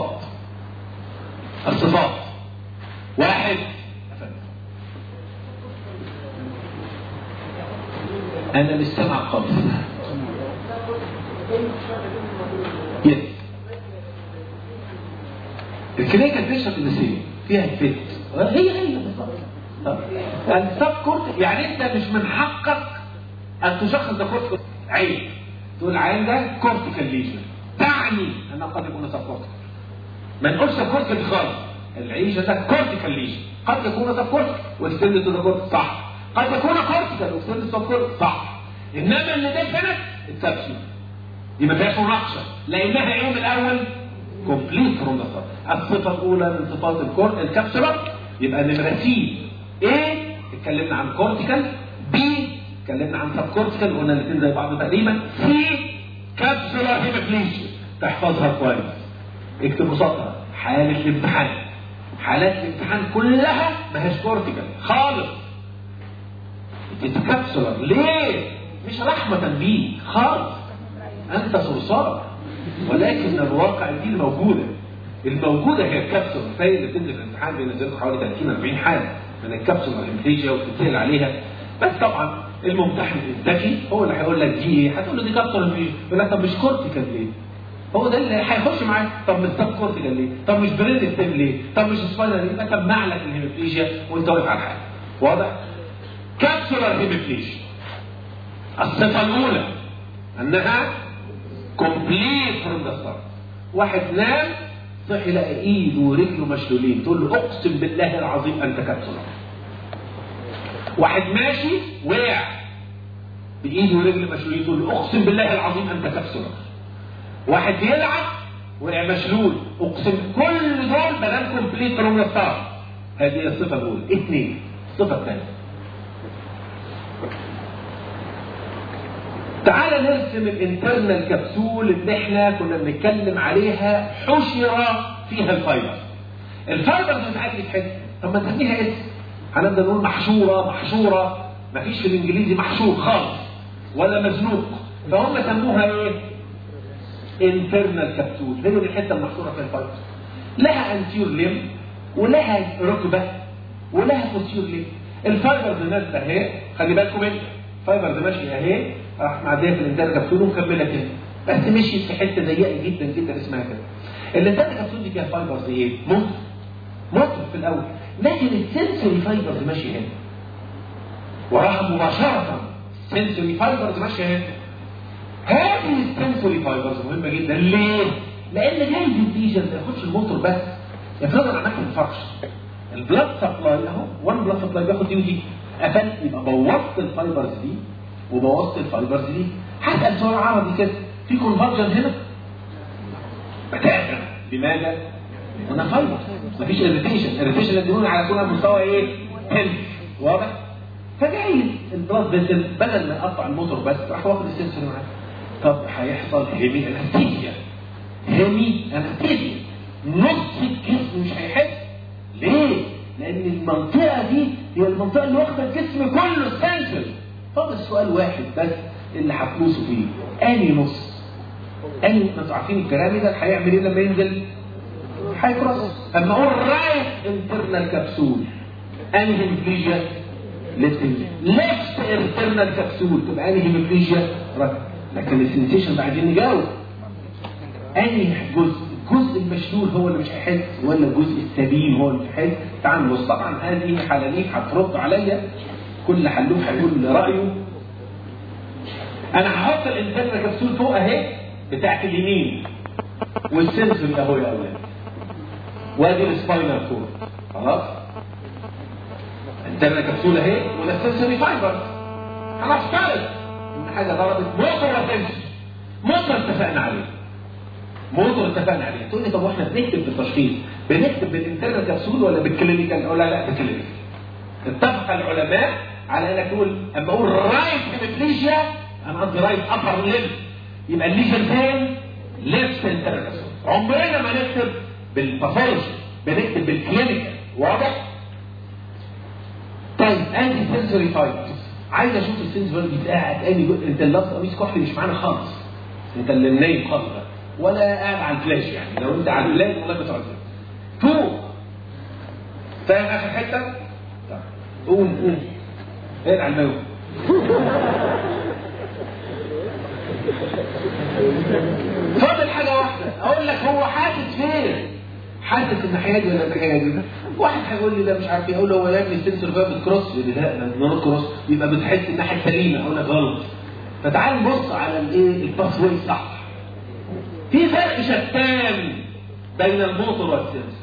الصفات واحد، انا مش سامع خالص. يس الكلينيكال بيشنت النسيه فيها الفيت هي بالظبط. السب كورت يعني انت مش من حقك ان تشخص ده كورت عيب، تقول العين ده كورتيكال ليجن، تعني انه قد يكون سب كورتيكال. ما نقولش سب كورتيكال خالص، العيشه ده كورتيكال ليجن، قد يكون سب كورتيكال واكستند تو ذا كورت صح، قد يكون كورتيكال واكستند تو ذا كورت صح، انما اللي ده كانت التبسيط دي ما فيهاش مناقشه لانها ايه من الاول؟ كومبليت فروم ذا. الصفه الاولى من صفات الكابسولار يبقى نمره سي ايه اتكلمنا عن كورتيكال، بي اتكلمنا عن سب كورتيكال قلنا الاثنين زي بعض تقريبا، سي كابسولار هيميبليجيا تحفظها كويس. اكتب قصادها حاله الامتحان، حالات الامتحان كلها ما هيش كورتيكال خالص، كابسولار. ليه؟ مش رحمه بيك خالص، انت صرصار، ولكن الواقع دي الموجوده هي الكبسول. الفايل اللي بتنزل في الامتحان بينزلوا حوالي 30-40 حاله من الكبسول والهيميبليجيا وبتتسال عليها. بس طبعا الممتحن الذكي هو اللي هيقول لك دي ايه، هتقول له دي كبسول هيميبليجيا، يقول لك طب مش كورتيكال ليه؟ هو ده اللي هيخش معاك. طب مش سب كورتيكال ليه؟ طب مش برين ستيم ليه؟ طب مش سباينال ليه؟ يبقى سمع لك الهيميبليجيا وانت واقف على الحاله. واضح؟ كبسولار هيميبليجيا الصفه الاولى انها كومبليت فروم ذا ستارت. واحد نام صحي لقى ايده ورجله مشلولين، تقول له اقسم بالله العظيم انت كابسولار. واحد ماشي وقع بايده ورجله مشلولين، تقول له اقسم بالله العظيم انت كابسولار. واحد بيلعب وقع مشلول، اقسم كل دول بنام كومبليت فروم ذا ستارت. هذه الصفه الاولى. اثنين، الصفه الثانيه، تعال نرسم الانترنال كبسول اللي احنا كنا بنتكلم عليها حشر فيها الفايبر. الفايبر مش عارف يتحس، طب ما نسميها اسم، هنبدا نقول محشوره، مفيش في الانجليزي محشور خالص ولا مزنوق، فهم سموها ايه؟ انترنال كبسول. هي دي الحته المحشوره في الفايبر، لها انتيور ليم ولها ركبه ولها بوستيور ليم. الفايبر نازله اهي، خلي بالكم انت الفايبر ماشيه اهي، راح معديه في الانترنال كبسول ومكمله كده، بس مشيت في حته ضيقه جدا جدا اسمها كده. الانترنال كبسول دي فيها فايبرز ايه؟ موتور في الاول، لكن السنسوري فايبرز ماشيه هنا، وراها مباشره سنسوري فايبرز ماشيه هنا. هذه السنسوري فايبرز مهمه جدا. ليه؟ لان جايز الليجن ما ياخدش الموتور بس، يفرض على اماكن الفرش. البلاد سبلاي اهو، وان بلاد سبلاي بياخد دي ودي، قفلت يبقى بوظت الفايبرز دي وبوظت الفايبرز دي. هسأل سؤال عربي كده، في كونفرجن هنا؟ بتاعنا لماذا؟ هنا فايبر، مفيش اريتيشن اللي بيقول على كل مستوى ايه؟ هيلث. واضح؟ فجايز البلاد فيسل بدل ما يقطع الموتور بس راح واخد السنسور معاه. طب هيحصل هيمي انستيزيا، نص الجسم مش هيحس. ليه؟ لان المنطقه دي هي المنطقه اللي واخده الجسم كله السنسور. طب السؤال واحد بس اللي هتلوسوا فيه، انهي نص؟ انتوا عارفين البيراميدال هيعمل ايه لما ينزل؟ هيكروس. اما اقول رايت انترنال كبسول، انهي هيميبليجيا؟ ليفت انترنال كبسول، تبقى انهي هيميبليجيا؟ رايت. لكن السنسيشن بعدين نجاوب، انهي الجزء المشلول هو اللي مش هيحس ولا الجزء السليم هو اللي مش هيحس؟ تعال نبص. طبعا هذه حلاليك هترد عليا، كل حلوف هيقول رايه. انا هحط الانترنال كبسول فوق اهي بتاعت اليمين، والسنسور اهو يا اولاد، وادي السباينال كورد. خلاص الانترنال كبسول اهي ولا السنسوري فايبر. هنفترض ان حاجه ضربت موتور وسنسور. موتور اتفقنا عليه، تقول لي طب واحنا بنكتب في التشخيص بنكتب بالانترنال كبسول ولا بالكلينيكال؟ او لا بالكلينيكال. اتفق العلماء على انك تقول اما اقول رايت هيميبليجيا انا قصدي رايت ابر ليمب، يبقى الليجن فين؟ ليفت انترنال كبسول. عمرنا ما نكتب بالباثولوجي، بنكتب بالكلينيكال. واضح؟ انتي سنسوري فايبرز. عايز اشوف السنسوري دي قاعد انت اللفظ قميص كحلي مش معانا خالص، انت اللي نايم خالص ولا قاعد على الفلاش. يعني لو انت على الفلاش والله بتعرف فوق. فاهم اخر حته؟ طيب قوم ايه على الموت. فاضل حاجه واحده اقول لك، هو حاسس فين؟ حاسس الناحيه دي ولا الناحيه دي؟ واحد هيقول لي ده مش عارف ايه، اقول له هو يا ابني السنسور ده بتكروس. يقول لي لا ده نون كروس، يبقى بتحس الناحيه السليمه. اقول لك غلط. فتعال نبص على الايه الباس واي صح. في فرق شتان بين الموتور والسنسور.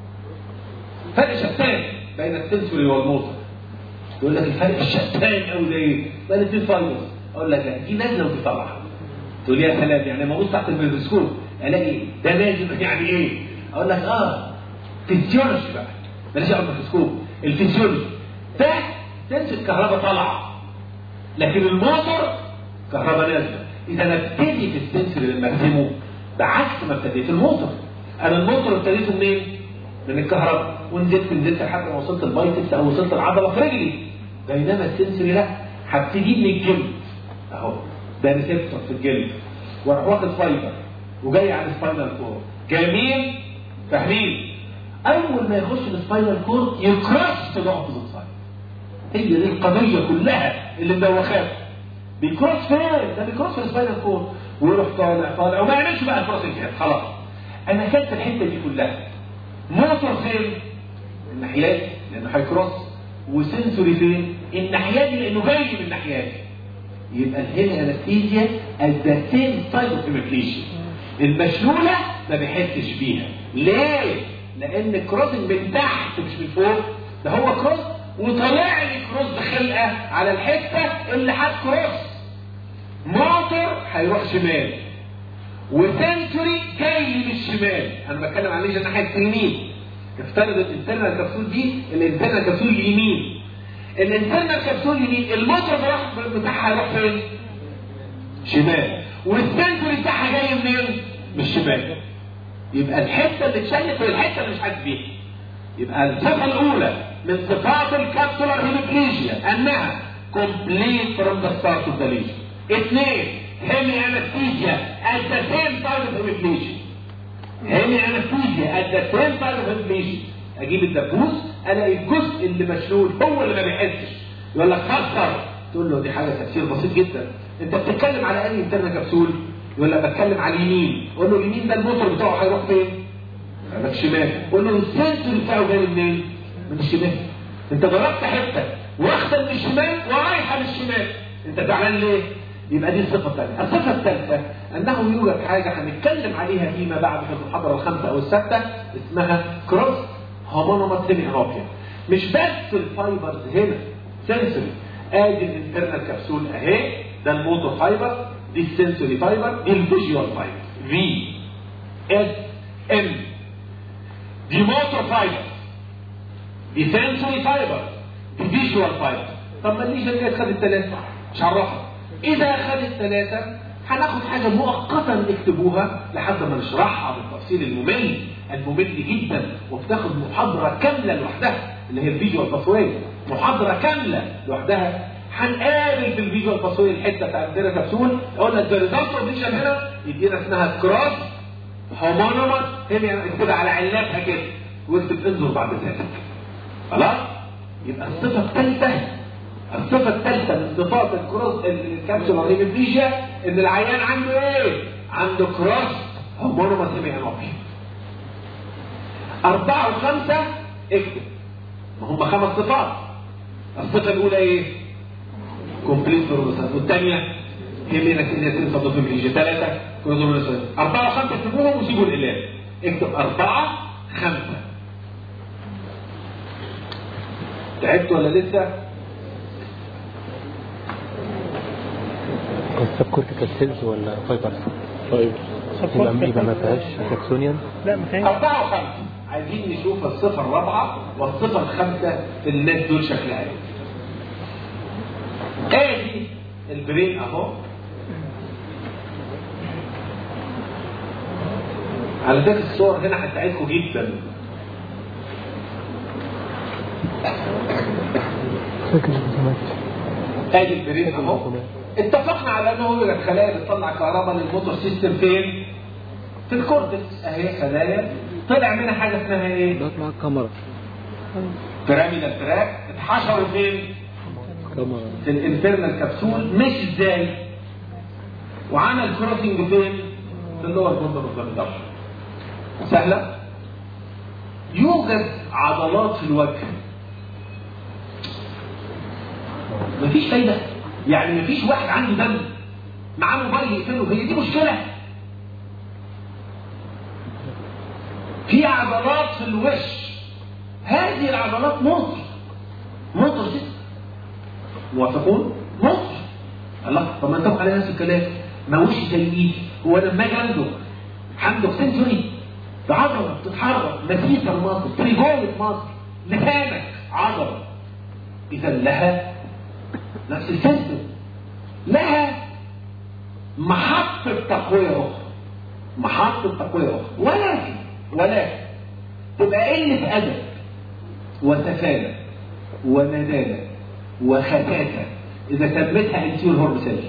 فرق شتان بين السنسوري والموتور. يقول لك الفرق الشتان قوي ده ايه؟ بين الاثنين فايبرز. اقول لك دي نازله ودي طالعه. تقول لي يا سلام، يعني لما ابص تحت الميكروسكوب الاقي ده نازل يعني ايه؟ اقول لك فيزيولوجي بقى، بلاش اقول الميكروسكوب، الفيزيولوجي ده سنسور كهرباء طالعه، لكن الموتور كهرباء نازله. اذا ابتدي في السنسور لما ارسمه بعكس ما ابتديت الموتور. انا الموتور ابتديته منين؟ من الكهرباء، ونزلت لحد ما وصلت البايسبس او وصلت العضله في رجلي. بينما السنسوري لا، هبتدي من الجلد اهو، ده ريسبتور في الجلد، واروح واخد فايبر وجاي على السباينال كورد. جميل؟ فاهمين؟ اول ما يخش السباينال كورد يكروس في نقطه السايد. هي دي القضيه كلها اللي مدوخاها. بيكروس فين؟ ده بيكروس في السباينال كورد ويروح طالع وما يعملش بقى كروسنج هنا خلاص. انا كانت الحته دي كلها موتور فين؟ الناحيات لانه هيكروس، وسنسوري فين؟ الناحيات لانه جاي من الناحيات. يبقى الهيمي انستيزيا at the same side of hemiplegia. المشلوله ما بيحسش بيها. ليه؟ لان الكروسنج من تحت مش من فوق، ده هو كروس وطلع لي كروس بخلقه على الحته اللي هتكروس. موتور هيروح شمال، وسنسوري جاي لي من الشمال. انا بتكلم عن ليجن ناحيه اليمين. افترض الانترنال كبسول دي، الانترنال كبسول اليمين. الانترنال كبسول اليمين الموتور بتاعها هيروح فين؟ شمال. والسنسوري بتاعها جاي منين؟ من الشمال. يبقى الحته اللي اتشالت هي الحته اللي مش حاسس بيها. يبقى الصفه الاولى من صفات الكابسولار هيميبليجيا انها complete from the start of the lesion. اثنين، هيمي انستيزيا at the same time of hemiplegia. هيمي انستيزيا at the same time of hemiplegia. اجيب الدبوس الاقي الجزء اللي مشلول هو اللي ما بيحسش. يقول لك خسر، تقول له دي حاجه تفسير بسيط جدا. انت بتتكلم على انهي انترنال كبسول؟ يقول لك بتكلم على اليمين. قول له اليمين ده الموتور بتاعه هيروح فين؟ على الشمال. قول له السنسور بتاعه جاي منين؟ من الشمال. انت ضربت حته واخده من الشمال ورايحه من الشمال. انت زعلان ليه؟ يبقى دي الصفه الثانيه. الصفه الثالثه انه يوجد حاجه هنتكلم عليها فيما بعد في المحاضره الخامسه او السادسه اسمها كروس هومونوماس سيميانوبيا. مش بس الفايبرز هنا سنسوري. ادي الانترنال كبسول اهي، ده الموتور فايبر، دي السنسوري فايبر، دي الفيجوال فايبر في اس ام. دي موتور فايبر، دي سنسوري فايبر، دي فيجوال فايبر. طب ما الليجن دي خدت الثلاثه مش هعرفها. اذا خدت الثلاثه هناخد حاجه مؤقتا نكتبوها لحد ما نشرحها بالتفصيل الممل جدا، وبتاخد محاضره كامله لوحدها اللي هي الفيجوال باسوي. محاضره كامله لوحدها. هنقابل في الفيجوال باسوي الحته بتاعت الديرا كبسول. قلنا الديريزالت اوبليشن هنا يدينا اسمها كروس هومونوماس هيمي. اكتبها على علاتها كده واكتب انظر بعد ذلك. خلاص؟ يبقى الصفه الثالثه من صفات الكروس الكبسولار هيميبليجيا ان العيان عنده ايه؟ عنده كروس هومونوماس هيميانوبيا. 4 و5 اكتب، ما هم 5 صفات. الصفه الاولى ايه؟ كومبليت فيروسات، والثانيه هيمينا كينياتين صدف هيميبليجيا. 3 كروزومينوسات. 4 و5 اكتبوهم وسيبوا القلاب. اكتب 4 5. تعبت ولا لسه؟ السبكورتيكال سيلز ولا فايبرز؟ يبقى ما فيهاش ساكسونيان؟ لا ما فيهاش. 4 و5 عايزين نشوف الصفة الرابعة والصفة الخامسة في الناس دول شكلها ايه؟ ادي البرين اهو. على فكرة الصور هنا هتساعدكم جدا. ادي البرين اهو. اتفقنا على انه هو الخلايا بتطلع كهرباء للموتور سيستم فين؟ في الكورتكس اهي خلايا طلع منها حاجه اسمها ايه؟ ده مع الكاميرا بيراميدال تراك اتحشروا فين؟ كاميرا في الانترنال كبسول. ماشي ازاي؟ وعمل كروسنج فين؟ في اللور بوردر اوف ذا ميدل. سهله؟ يوجد عضلات في الوجه مفيش فايده، يعني مفيش واحد عنده دم معاه موبايل يقفله، هي دي مشكله. في عضلات في الوش، هذه العضلات موتور جدا. موافقون؟ موتور. الله، طب ما انتوا على نفس الكلام، ما وش زي ايدي، هو انا لما اجي عنده سنسوري، ده عضله بتتحرك، مسيسر مصر، تريجويد مصر، لسانك عضله، اذا لها نفس السيستم، لها محطة تقوية أخرى، ولكن تبقى قلة أدب وسفالة وندالة وخساسة إذا سميتها انتيريور هورن سيل،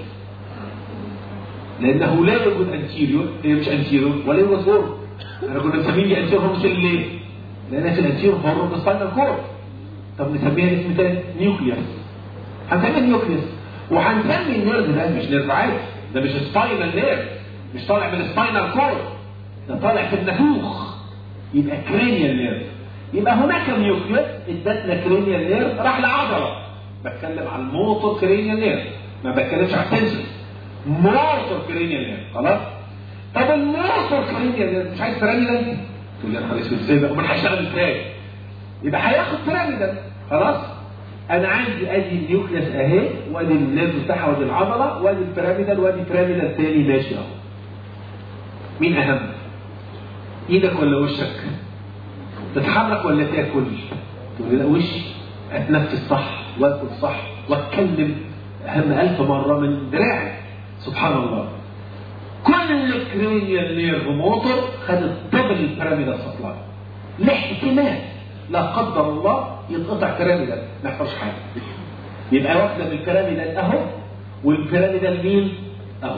لأنه لا يوجد انتيريور، هي مش انتيريور ولا يوجد هورن. أنا كنا مسميني انتيريور هورن سيل ليه؟ لأن في الانتيريور هورن بالسباينال كورد. طب نسميها اسم تاني، نيوكليوس. هنسمي نيوكليوس، وهنسمي النيرف ده مش نيرف عادي، ده مش سباينال نيرف، مش طالع من السباينال كورد، ده طالع في النافوخ، يبقى كرينيال نيرف. يبقى هناك نيوكليوس ادتنا كرينيال نيرف راح لعضله. بتكلم عن الموتور كرينيال نيرف، ما بتكلمش عن سنسور. موتور كرينيال نيرف، خلاص؟ طب الموتور كرينيال نيرف مش عايز بيراميدال؟ تقول لي يا نهار اسود ازاي بقى؟ امال هيشتغل ازاي؟ يبقى هياخد بيراميدال، خلاص؟ انا عندي ادي النيوكليوس اهي، وادي النيرف بتاعها، وادي العضله، وادي البيراميدال، وادي بيراميدال تاني ماشي اهو. مين اهم؟ ايدك ولا وشك؟ تتحرك ولا تاكل؟ تقول لي لا وشي، اتنفس صح واكل صح واتكلم اهم 1000 مره من دراعي. سبحان الله. كل كرينيال نيرف موتور خدت دبل البيراميدال سبلاي. لاحتمال لا قدر الله يتقطع بيراميدال ما يحصلش حاجه. يبقى واخده من البيراميدال اهو، والبيراميدال مين؟ اهو.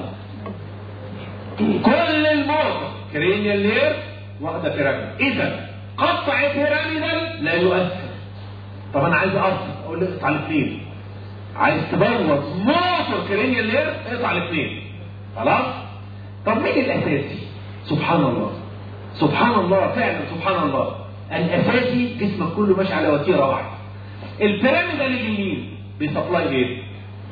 كل الموتور كرينيال نيرف واخده بيراميدال. اذا قطع بيراميدال لا يؤثر. طب انا عايز اقطع، اقول له اقطع الاثنين. عايز تبوظ موتور كرينيال نيرف، اقطع الاثنين. خلاص؟ طب مين الاساسي؟ سبحان الله. سبحان الله فعلا، سبحان الله. الاساسي جسمك كله ماشي على وتيره واحده. البيراميدال اليمين بيسبلاي ايه؟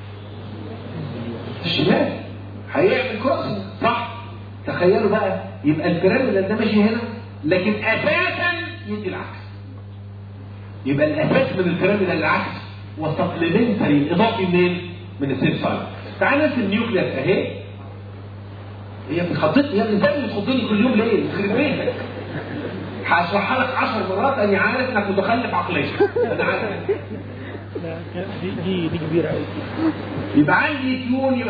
الشمال. هيعمل كروسنج، صح؟ تخيلوا بقى، يبقى البيراميدال ده ماشي هنا، لكن اساسا يدي العكس. يبقى الاساس من البيراميدال العكس، وسبلمنتري الاضافي منين؟ من السيل سايد. تعال نرسم النيوكليوس اهي. هي بتخططني يا ابني، ازاي بتخضني كل يوم ليه؟ يخرب بيتك. هشرحها لك 10 مرات، انا عارف انك متخلف عقليا، انا عارف. دي كبيره قوي. يبقى عندي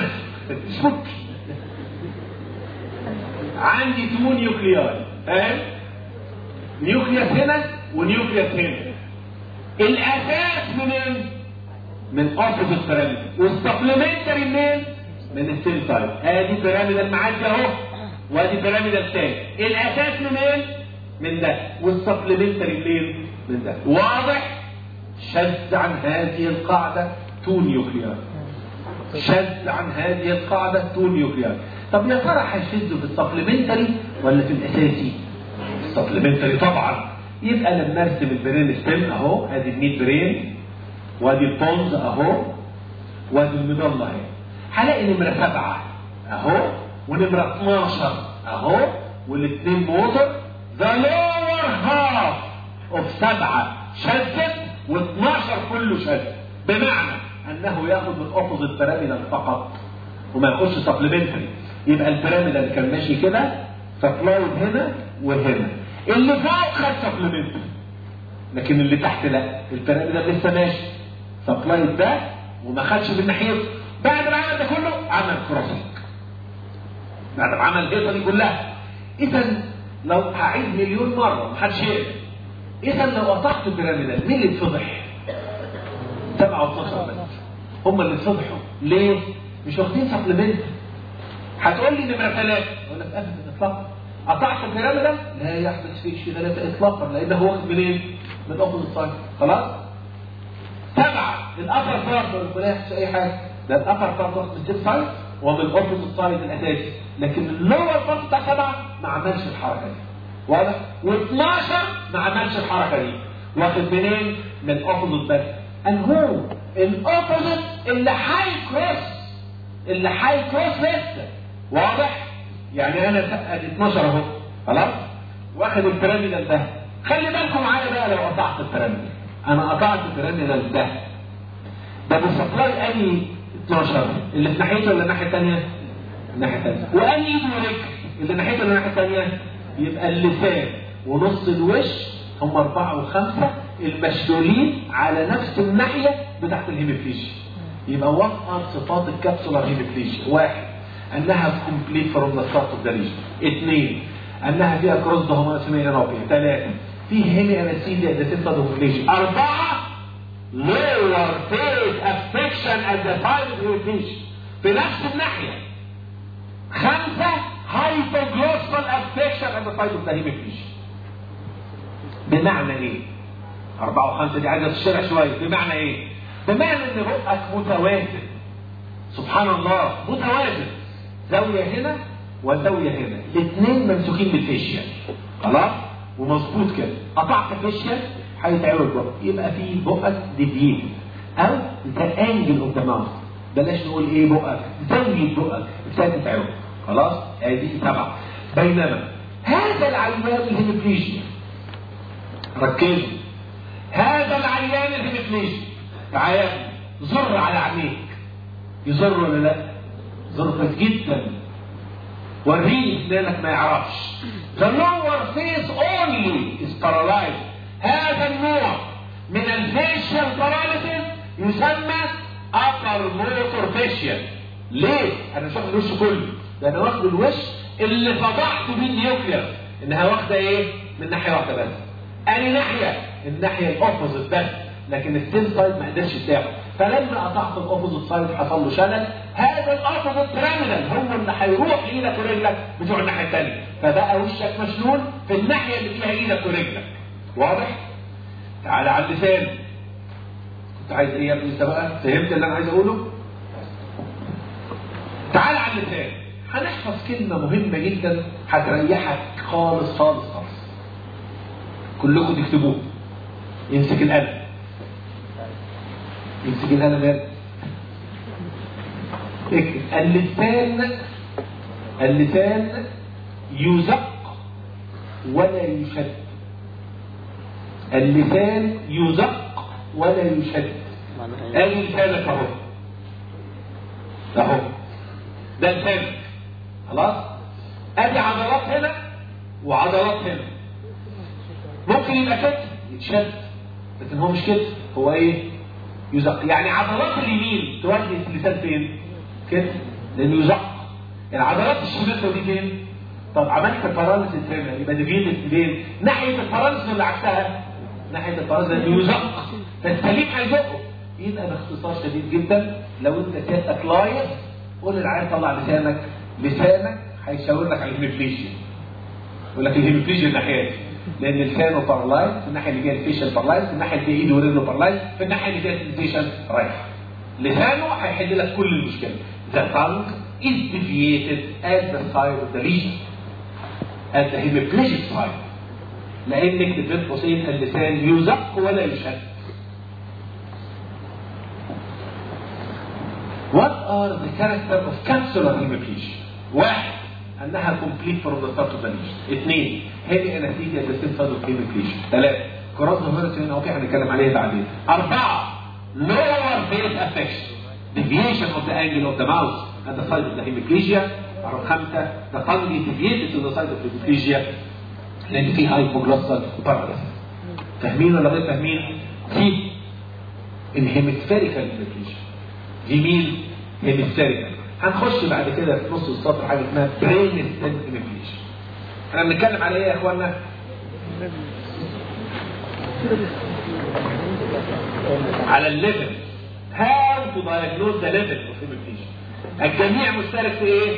عندي تو نيوكلياي، فاهم؟ نيوكليوس هنا ونيوكليوس هنا. الاساس منين؟ من اوبوزيت بيراميدال، والسبلمنتري منين؟ من السيل سايد. ادي بيراميدال معدي اهو، وادي بيراميدال تاني. الاساس منين؟ من ده، والسبلمنتري منين؟ من ده. واضح؟ شذ عن هذه القاعده تو نيوكلياي. شذ عن هذه القاعده تو نيوكلياي. طب يا ترى هيشذوا في السبلمنتري ولا في الاساسي؟ السبلمنتري طبعا. يبقى لما ارسم البرين ستيم اهو، ادي الميد برين، وادي البونز اهو، وادي المظله اهي. هلاقي نمره 7 اهو، ونمره 12 اهو، والاثنين موتور. ذا لور هاف اوف 7 شدت، و12 كله شد، بمعنى انه ياخد من اوبوزيت بيراميدال فقط وما يخش سبلمنتري. يبقى البيراميدال اللي كان ماشي كده سبلايد هنا وهنا، اللي فوق خد سبلمنتري، لكن اللي تحت لا، البيراميدال لسه ماشي سبلايد ده وما خدش من ناحيته. بعد ما عمل ده كله عمل كروسنج، بعد ما عمل الهيصه دي كلها. اذا لو هعيد مليون مره محدش يقدر. اذا لو قطعت البيراميدال مين اللي اتفضح؟ 7 او 12 بس. هم اللي اتفضحوا ليه؟ مش واخدين سبلمنت. هتقول لي نمره 3، اقول لك ابدا اطلاقا. قطعت البيراميد ده؟ لا يحدث فيه شيء 3 اطلاقا، لانه واخد منين؟ من الاوبوزيت سايد. خلاص؟ 7 الابر بارت ولا يحدث اي حاجه، ده الابر بارت واخد من السيب سايد ومن الاوبوزيت سايد الاساسي، لكن اللور بارت بتاع 7 ما عملش الحركه دي. واضح؟ و12 ما عملش الحركه دي، واخد منين؟ من الاوبوزيت بس. هو الاوبوزيت اللي هاي كروس لسه. واضح؟ يعني انا ال 12 اهو خلاص؟ واخد البيراميدال ده. خلي بالكم معايا بقى لو قطعت البيراميدال. انا قطعت البيراميدال ده بسبلاي اني 12 اللي في ناحيته ولا الناحيه الثانيه؟ الناحيه الثانيه. واني ايد ورجل اللي ناحيته ولا الناحيه الثانيه؟ يبقى اللسان ونص الوش هم 4 و5 المشلولين على نفس الناحيه بتاعت الهيميبليجيا. يبقى وضع صفات الكبسولار هيميبليجيا: 1 انها كومبليت فروم ذا ستارت اوف ذا ليجن. 2 انها فيها كروس دوموناسيميا نوبيا. 3 في هيمي انستيزيا ذا سيستم اوف هيميبليجيا. 4 lower face affection at the side of hemiplegia في نفس الناحيه. 5 hypoglossal affection at the side of the hemiplegia. بمعنى ايه؟ 4 و5 دي عايزه تشرح شويه. بمعنى ايه؟ بمعنى ان بقك متوازن. سبحان الله متوازن، زاويه هنا وزاويه هنا، الاثنين ممسوكين بالفيشيال. خلاص؟ ومظبوط كده. قطعت فيشيال هيتعوج بقى، يبقى في بقك ديفييت او ذا انجل اوف ذا ماوث. بلاش نقول ايه بقك، زاويه بقك ابتدت تتعوج. خلاص؟ ادي 7. بينما هذا العيان الهيميبليجيا، ركزوا، هذا العيان الهيميبليجيا تعالى زر على عينيك. يزر ولا لا؟ زر جدا. وريني اسنانك ما يعرفش. The lower face only is paralyzed. هذا النوع من الفيشيال باراليسيس يسمى upper motor facial. ليه؟ انا مش واخد الوش كله، ده انا واخد الوش اللي فضحت بيه النيوكلير انها واخده ايه؟ من ناحيه واحده بس. اني ناحيه؟ الناحيه الاوبوزيت بس، لكن السيل سايد ما قدرش يتاخد. فلما قطعت الاوبوزيت سايد حصل له شلل. هذا الاوبوزيت بيراميدال هو اللي هيروح ايدك ورجلك بتوع الناحيه الثانيه، فبقى وشك مشلول في الناحيه اللي فيها ايدك ورجلك. واضح؟ تعالى على اللسان. كنت عايز ايه يا ابني انت بقى؟ فهمت اللي انا عايز اقوله؟ تعالى على اللسان. هنحفظ كلمه مهمه جدا هتريحك خالص خالص خالص. كلكم تكتبوه. يمسك القلم. يمسك القلم يا اكتب. اللسان يزق ولا يشد. اللسان يزق ولا يشد. ادي لسانك اهو. اهو. ده لسانك. خلاص؟ ادي عضلات هنا وعضلات هنا. ممكن يبقى كده يتشد، لكن هو مش كده، هو ايه؟ يزق. يعني عضلات اليمين تودي اللسان فين؟ كده، لانه يزق. العضلات الشمال دي فين؟ طب عملت باراليسيس هنا يبقى ديفيتد فين؟ ناحيه الباراليسيس اللي عكسها ناحيه الباراليسيس اللي يزق، فالسليم هيزقه. يبقى باختصار شديد جدا لو انت سيادتك لايق قول للعيال طلع لسانك. لسانك هيشاور لك على الهيميبليجيا. يقول لك الهيميبليجيا الناحيه، لان لسانه بارالايز في الناحيه اللي فيها الفيشل بارالايز، في الناحيه اللي فيها ايده ورجله بارالايز، في الناحيه اللي فيها الفيشل رايح. لسانه هيحل لك كل المشكله. The tongue is deviated at the side of the lesion, at the hemiplegic side. لانك بين قوسين اللسان يزق ولا يشد. What are the character of capsular hemiplegia? 1 انها complete from the start of the lesion. 2 heavy anesthesia at the same side of hemiplegia. 3 كراس هيموريتين اوكي هنتكلم عليها بعدين. 4 lower face affection, deviation of the angle of the mouth at the side of the hemiplegia. 5 the tongue is deviated to the side of the hemiplegia لان في hypoglossal paralysis. فاهمين ولا غير فاهمين؟ في الهيمسفيريكال hemiplegia. دي مين؟ هيمسفيريكال. هنخش بعد كده في نص السطر حاجه اسمها برين ستيم هيمiplegia. احنا بنتكلم على ايه يا اخوانا؟ على الليفل. how to diagnose the level of hemiplegia. الجميع مشترك في ايه؟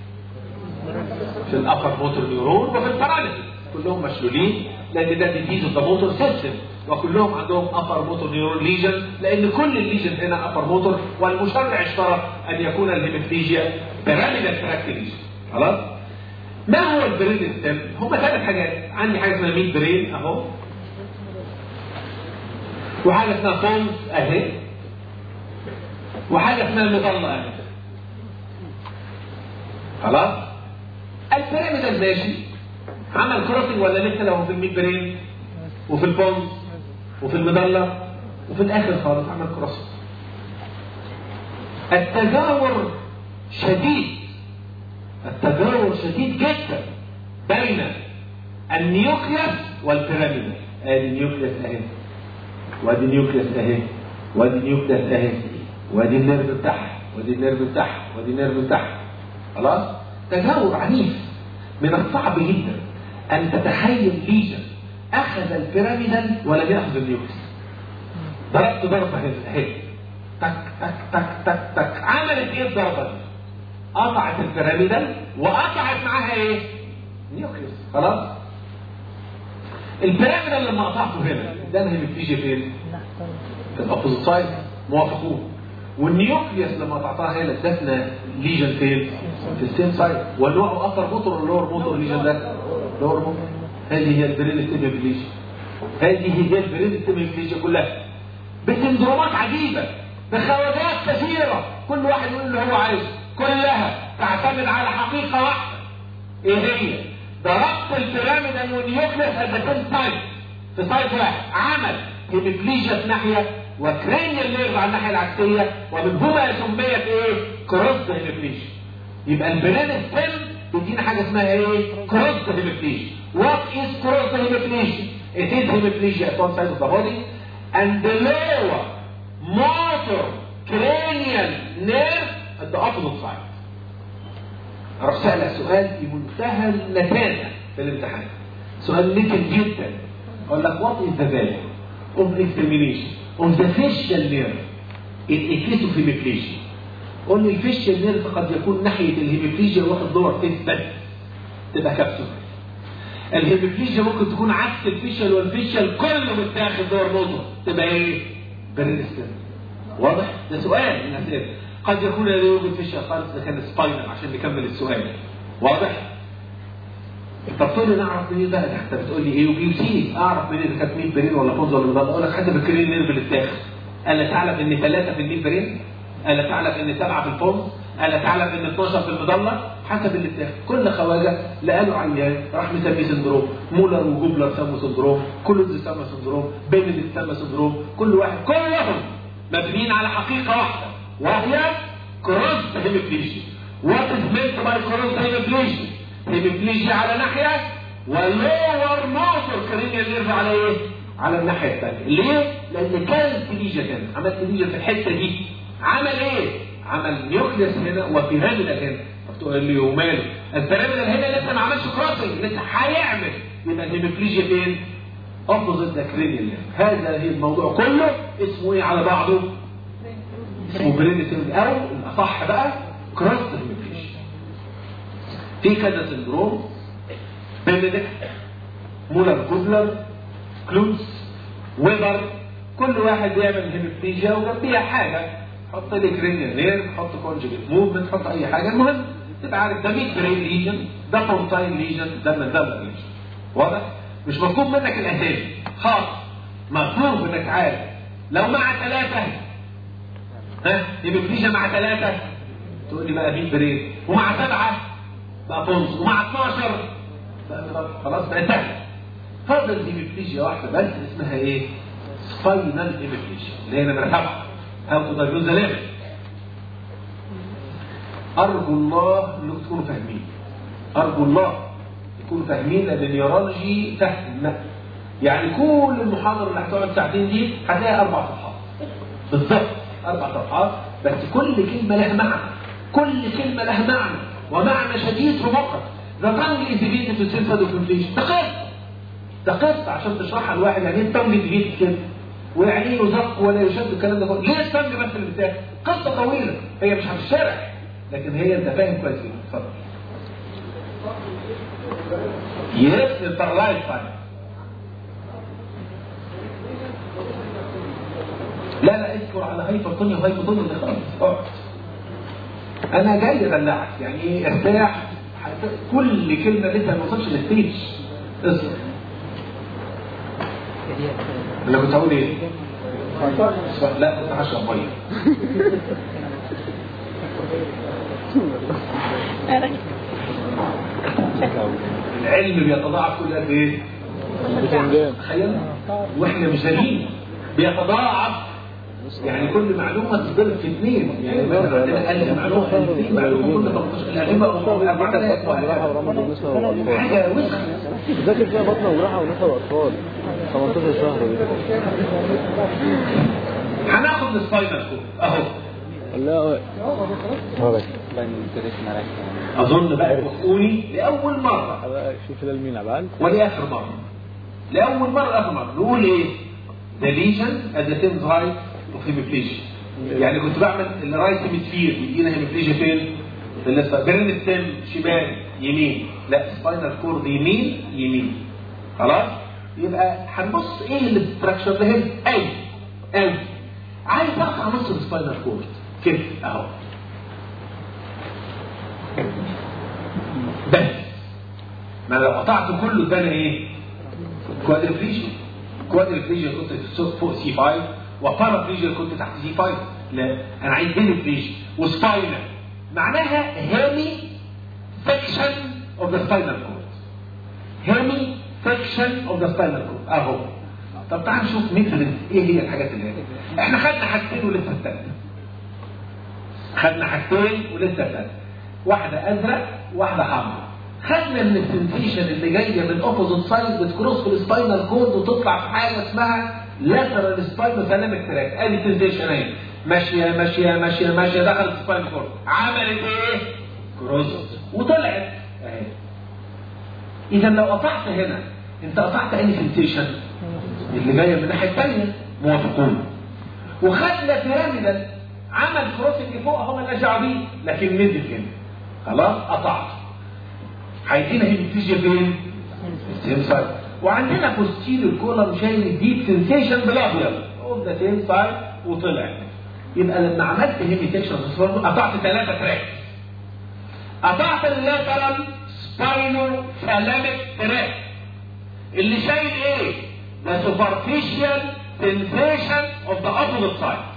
في الأبر موتور نيورون وفي الباراليسيس، كلهم مشلولين لأن ده ديزيز اوف ذا موتور سيستم، وكلهم عندهم أبر موتور نيورون ليجن، لأن كل الليجن هنا أبر موتور، والمشرع اشترط أن يكون الهيمiplegia بيراميدال تراكت ليجن. خلاص؟ ما هو البرين ستيم؟ هما 3 حاجات، عندي حاجة اسمها ميد برين أهو، وحاجة اسمها فونز أهي، وحاجة اسمها مظلة أهي. خلاص؟ البيراميدال ماشي، عمل كروسنج ولا لسه لو في الميد برين وفي البونز وفي المظلة وفي الآخر خالص عمل كروسنج. التجاور شديد جدا بين النيوكليس والبيراميدال. ادي النيوكليس اهي، وادي النيوكليس اهي، وادي النيوكليس اهي، وادي النيرف بتاعها، وادي النيرف بتاعها، وادي النيرف بتاعها. خلاص؟ تجاور عنيف. من الصعب جدا ان تتخيل ليجن اخذ البيراميدال ولم ياخذ النيوكليس. ضربت ضربه اهي، تك تك تك تك تك، عملت ايه الضربه دي؟ قطعت البيراميدال وقطعت معاها ايه؟ نيوكليس. خلاص؟ البيراميدال لما قطعته هنا ادانا هيمiplegia فين؟ في الاوبوزيت سايد، موافقون. والنيوكليس لما قطعتها هنا ادتنا ليجن فين؟ في السيم سايد. ونوعه ابر موتور ولا لور موتور ليجن ده؟ لور موتور. هذه هي البرين ستيم هيمiplegia. هذه هي البرين ستيم هيمiplegia كلها. بسندرومات عجيبه، بخواجات كثيره، كل واحد يقول اللي هو عايزه، كلها تعتمد على حقيقه واحده. ايه هي؟ ضربت البيراميدال والنيوكليس ادتين سايد في سايد واحد، عمل هيمiplegia في ناحيه وكرينيال نيرف على الناحيه العكسيه، ومنهما سميت ايه؟ كروس هيمiplegia. يبقى البرين ستيم بيدينا حاجه اسمها ايه؟ كروس هيمiplegia. وات از كروس هيمiplegia؟ It is hemiplegia at one side of the body and the lower motor cranial nerve at the opposite side. أروح سألك سؤال في منتهى النتانة في الامتحان، سؤال نتن جدا. أقول لك what is the value of examination of the facial nerve in a case of hemiplegia؟ قول لي الفيشيال نيرف قد يكون ناحية الهيمiplegia واخد دور تيست بس، تبقى كبسولة. الهيمiplegia ممكن تكون عكس الفيشيال، والفيشيال كله متاخد دور موتور، تبقى ايه؟ برين ستيم. واضح؟ ده سؤال من الأسئلة. قد يكون لا يوجد فيشيال خالص، ده كان سباينال عشان نكمل السؤال. واضح؟ طب تقول لي نعرف منين بقى؟ ده انت بتقول لي ايه وبي وسي، اعرف منين اذا كانت 100 برين ولا فوز ولا مضاد؟ اقول لك حسب الكرين نيرف اللي اتاخد. الا تعلم ان 3 في ال100 برين؟ الا تعلم ان 7 في الفوز؟ الا تعلم ان 12 في المضله؟ حسب اللي اتاخد. كل خواجه لقاله عيان راح مسميه سندروم، مولر وجوبلر سموا سندروم، كلوز سمى سندروم، بينيديت سمى سندروم، كل واحد كلهم مبنيين على حقيقه واحده وهي كروس هيمiplegia. وات از مينت باي كروس هيمiplegia؟ هيمiplegia على ناحيه واللور موتور كرينيال نيرف على ايه؟ على الناحيه الثانيه. ليه؟ لان كانت ليجن هنا، عملت ليجن في الحته دي، عمل ايه؟ عمل نيوكليس هنا وبيراميدال هنا. تقول لي وماله؟ البيراميدال هنا لسه ما عملش كروسنج، لسه هيعمل. يبقى الهيمiplegia فين؟ اوبوزيت ذا كرينيال نيرف. هذا هي الموضوع كله اسمه ايه على بعضه؟ اسمه برين ستيم، او الاصح بقى كروس هيمiplegia. في كذا سندروم، بينيديت، مولر جوبلر، كلوز، ويبر، كل واحد بيعمل هيمiplegia وجنبيها حاجه، حط لي كرينيال نيرف، حط كونجكت موفمنت، حط اي حاجه، المهم تبقى عارف ده ميد برين ليجن، ده فونتاين ليجن، ده مندبر ليجن. واضح؟ مش مطلوب منك الاسامي خالص، مطلوب انك عارف لو مع 3 هيمiplegia مع 3 تقول لي بقى ميد برين، ومع 7 بقى فونز، ومع 12 بقى خلاص بقى سهل. فضل هيمiplegia واحده بس اسمها ايه؟ سباينال هيمiplegia اللي هي نمره 7. أو تدرجوز ليفل. أرجو الله إنكم تكونوا فاهمين. أرجو الله تكونوا فاهمين، لأن النيورولوجي فهم. يعني كل المحاضرة اللي هتقعد ساعتين دي هتلاقي 4 صفحات. بالظبط 4 صفحات، بس كل كلمة لها معنى. كل كلمة لها معنى، ومعنى شديد في مخك. The tongue is deviated to sense of inflation. ده قصة عشان تشرحها لواحد يعني إيه tongue deviated كده. ويعني يزق ولا يشد الكلام ده كله. ليه السنج بس اللي بتاخد؟ قصه طويله هي مش هتشرح، لكن هي انت فاهم كويس جدا. اتفضل. يس البارالايز تايم. لا اذكر على هايبرتونيا وهايبوتونيا اللي خلاص اقعد. انا جاي ادلعك يعني ايه ارتاح، كل كلمه لسه ما وصلش للستيج. اصبر. انا كنت هقول ايه؟ لا كنت هشرب ميه. العلم بيتضاعف كل قد ايه؟ تخيل واحنا مش زيين بيتضاعف، يعني كل معلومه تضرب في اثنين، يعني مثلا عندنا 1000 معلومه في معلومه كل 13 الائمه حاجه وسخه. ذاكر فيها بطنه وجراحه ونساء واطفال 18 شهر دي. هناخد السباينال كورد اهو. لا اظن بقى توافقوني لاول مره شوف المين عبال ولاخر مره. لاول مره لاخر مره نقول ايه؟ the lesion at the same site of hemiplegia. يعني كنت بعمل الرايت هيمسفير بيدينا هيمiplegia فين؟ في الليفت برين السم شمال يمين، لا سباينال كورد يمين. خلاص؟ يبقى هنبص ايه الاستراكشر ده هنا؟ قوي عايز اقطع نص السباينال كورد كده اهو بس. ما لو قطعته كله ده ايه؟ كوادريبليجيا كنت فوق سي 5 وبارابليجيا كنت تحت سي 5. لا انا عايز هيمiplegia وسباينال، معناها هيمي سكشن اوف ذا سباينال كورد. هيمي سكشن اوف ذا سباينال كورد اهو. طب تعال نشوف نفرض ايه هي الحاجات اللي هنا. احنا خدنا حاجتين ولسه الثالثه. واحده ازرق واحده حمراء. خدنا من السنسيشن اللي جايه من اوبوزيت سايد بتكروس في السباينال كورد وتطلع في حاجه اسمها لاترال سباينال سلامك تراك. ادي السنسيشن اهي ماشيه دخلت السباينال كورد، عملت ايه؟ كروس وطلعت اهي. اذا لو قطعت هنا انت قطعت اي سنسيشن اللي جايه من الناحيه الثانيه موافقون. وخدنا بيراميدال عمل كروسنج فوق اهو مالناش دعوه بيه، لكن نزل هنا خلاص قطعت. هيدينا هيمiplegia فين؟ السيم سايد. وعندنا بوستيريور كولم شايل ديب سنسيشن بالابيض اوف ذا سيم سايد وطلع. يبقى لما عملت هيمي سيكشن قطعت 3 تراك. قطعت اللاترال سباينو سلامك تراك اللي شايل ايه؟ the superficial sensation of the opposite side.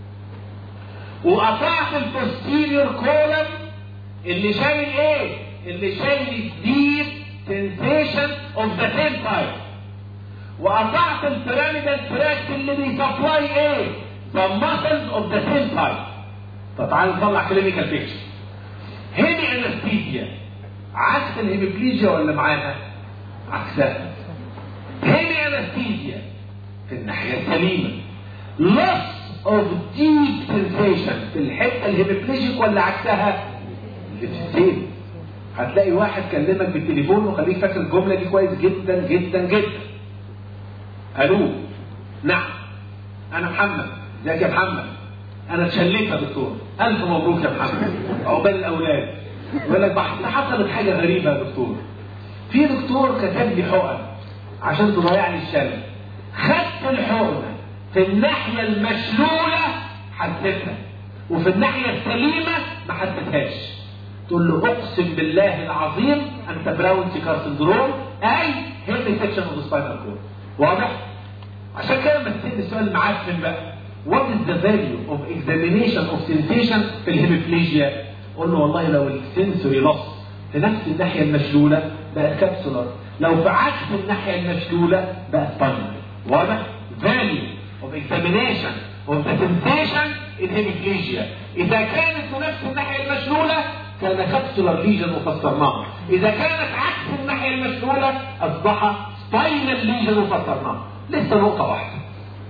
وقطعت البوستيريور كولم اللي شايل ايه؟ اللي شايل deep sensation of the same side. وقطعت البيراميدال تراك اللي بيسبلاي ايه؟ the muscles of the same side. فتعالوا نطلع كلينيكال بيكتشر. هيمي انستيزيا عكس الهيمiplegia ولا معاها؟ عكسها. هيمي انستيزيا في الناحيه السليمه loss of deep sensation في الحته الهيمiplegic ولا عكسها؟ اللي في السيل. هتلاقي واحد كلمك بالتليفون وخليك فاكر الجمله دي كويس جدا جدا جدا. الو نعم انا محمد. ازيك يا محمد؟ انا اتشليت يا دكتور. الف مبروك يا محمد عقبال الاولاد. يقول لك حصلت حاجه غريبه يا دكتور. في دكتور كتب لي حقن عشان تضيع لي الشلل. خدت الحقنه في الناحيه المشلوله حسيتها وفي الناحيه السليمه ما حسيتهاش. تقول له اقسم بالله العظيم انت براون سيكار سندروم اي هيمي سيكشن اوف سباينال كورد. واضح؟ عشان كده لما تسال السؤال المعفن بقى what is the value of examination of sensation في الهيمiplegia؟ قول له والله لو السنسوري لوس في نفس الناحيه المشلوله بقت كابسولار، لو في عكس الناحيه المشلوله بقت سباينال. واضح؟ value of examination of the sensation in hemiplegia اذا كانت في نفس الناحيه المشلوله كان كابسولار ليجن وفسرناها، اذا كانت عكس الناحيه المشلوله اصبح سباينال ليجن وفسرناها. لسه نقطه واحده.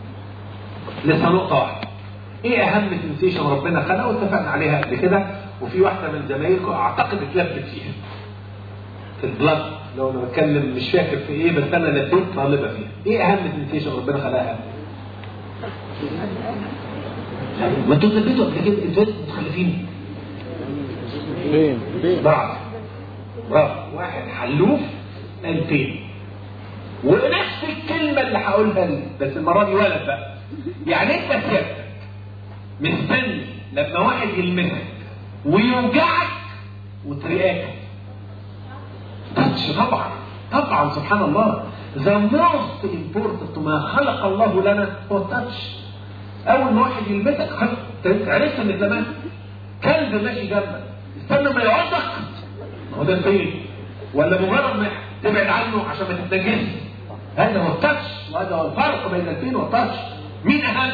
ايه اهم سنسيشن ربنا خلقه واتفقنا عليها قبل كده، وفي واحده من زمايلكم اعتقد اتلبت فيها في البلاد. لو انا بتكلم مش فاكر في ايه بس انا لبيت طالبه فيها. ايه اهم سنسيشن ربنا خلقها؟ وانتوا ثبتوا قبل كده انتوا متخلفين فين برافو واحد حلوف 2000 ونفس الكلمه اللي هقولها لي بس المره دي ولد بقى. يعني انت سيادتك مستني لما واحد يلمسك ويوجعك وترياك تاتش. طبعا سبحان الله the most important ما خلق الله لنا هو التاتش. اول ما واحد يلمسك عرفت ان زمان كلب ماشي جنبك استنى ما يعضك هو ده فين ولا مجرد ما تبعد عنه عشان ما تتنجس. هذا هو التاتش وهذا هو الفرق بين الفين والتاتش. مين اهم؟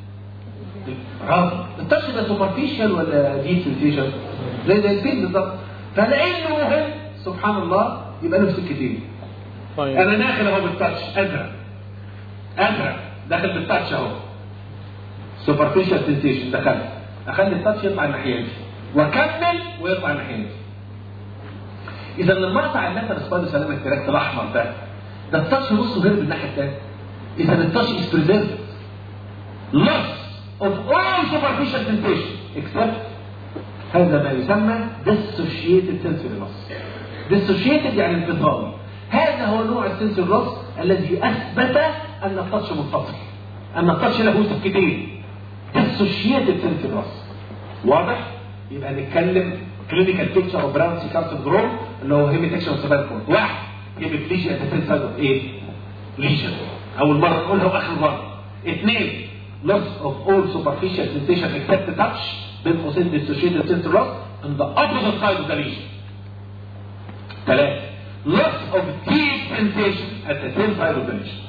التاتش ده سوبرفيشال ولا ديب سنسيشن؟ زي الفين بالظبط. فلانه مهم سبحان الله يبقى له سكتين. انا داخل اهو بالتاتش ازرق داخل بالتاتش اهو سوبرفيشال سنسيشن دخلت اخلي التاتش يطلع الناحيه دي واكمل ويطلع الناحيه دي. اذا المقطع اللي انت بتسبب سلامه التراكت الاحمر ده التاتش نصه غير بالناحيه الثانيه. اذا التاتش is preserved loss of all superficial sensation except هذا ما يسمى dissociated sensory loss. dissociated يعني انفصالي. هذا هو نوع السنسوري لوس الذي اثبت ان التاتش منفصل، ان التاتش له سكتين. dissociated sensory loss. واضح؟ يبقى نتكلم clinical picture of Brown Séquard syndrome اللي هو hemisection of cervical cord. واحد hemiplegia at the same side of ايه؟ lesion. اول مره نقولها واخر مره. اثنين loss of all superficial sensation except touch بين قوسين dissociated sensory loss on the opposite side of the lesion. ثلاثة loss of deep sensation at the same side of the lesion.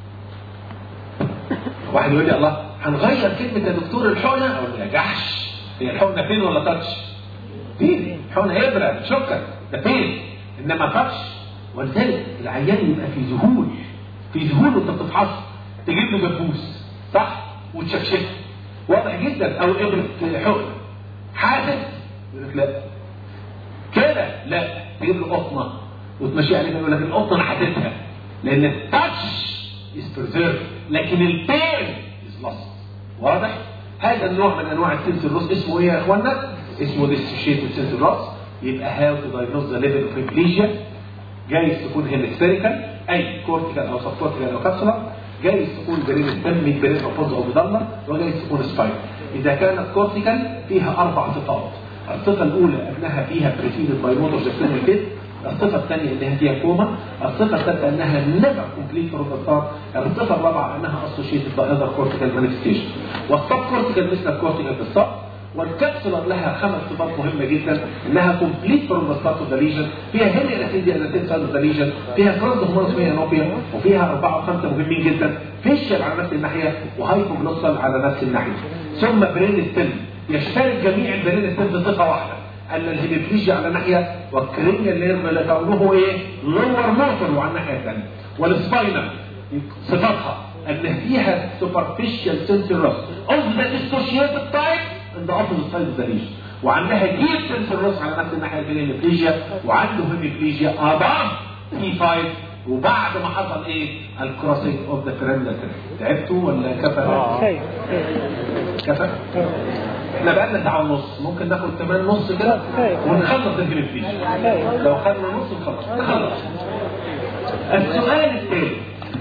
واحد يقول لي الله هنغير كلمة يا دكتور الحقنة أو ما نجحش. هي الحقنة فين ولا تاتش؟ فين؟ الحقنة إبرة شكر ده فين؟ إنما تاتش. ولذلك العيان يبقى في ذهول وأنت بتفحصه تجيب له دبوس صح؟ وتشكشكه واضح جدا أو إبرة حقنة حاسس يقول لك لا كده لا تجيب له قطنة وتمشي عليها يقول لك القطنة أنا حاسسها لأن التاتش is preserved لكن البين is lost. واضح؟ هذا النوع من انواع السنسور لوس اسمه ايه يا اخوانا؟ اسمه dissociated sensor loss. يبقى how to diagnose the level of hemiplegia. جايز تكون هيمسفيريكال اي كورتيكال او سب كورتيكال او كابسولار، جايز تكون برين ستم برين او بوز او بضلة، وجايز تكون سباين. اذا كانت كورتيكال فيها 4 صفات. الصفه الاولى انها فيها بريسيدد باي موتور جاكسونيال فيت. الصفة الثانية انها فيها كوما. الصفة الثالثة انها never complete from. الصفة الرابعة انها associated by other cortical manifestation. والسب كورتيكال مثل الكورتيكال بالصف. والكابسولار لها 5 صفات مهمة جدا انها complete from the start of the lesion. فيها هيلي انستيزيا at the side of the lesion. فيها ترانزهومونس ميانوبيا. وفيها 4 و5 مهمين جدا. فيشل على نفس الناحية وهايبوجلوسال على نفس الناحية. ثم برين ستيل يشترك جميع البرين ستيل بصفة واحدة ان الهيمiplegia على ناحيه والكرينيال نيرف لكونه ايه؟ لور موتور وعلى الناحيه الثانيه. والسباينال صفاتها ان فيها superficial sensory loss of the dissociated type in the opposite side of the lesion. وعندها deep sensory loss على نفس الناحيه الهيمiplegia وعنده hemiplegia above T5. وبعد ما حصل ايه؟ الكروسنج اوف ذا بيراميدال كريست. تعبتوا ولا كفى؟ كفى؟ احنا بقالنا ساعة ونص، ممكن ناخد كمان نص كده ونخلص الهيمiplegia. لو خدنا نص نخلص. السؤال الثاني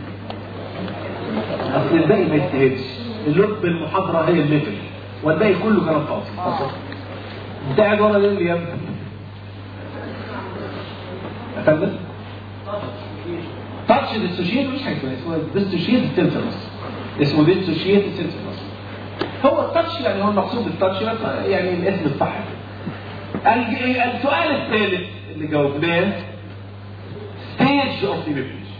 اصل الباقي ما يستاهلش. اللب المحاضرة هي الليفل والباقي كله كلام فاضي. انت قاعد ورا ليه يا ابني؟ افندم؟ تاتش ديسوشيت مش حاجه اسمه ديسوشيت سنسورس. اسمه ديسوشيت سنسورس. هو التاتش يعني هو المقصود بالتاتش يعني الاسم الصح. السؤال الثالث اللي جاوبناه ستيج اوف هيمiplegia.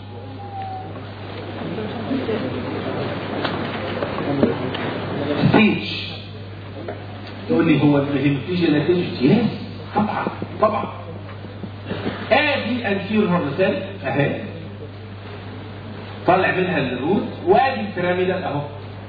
ستيج تقول لي هو الهيمiplegia نتيجه يس طبعا. ادي انتيريور هورنسال اهي طلع منها الروت وادي البيراميدال اهو.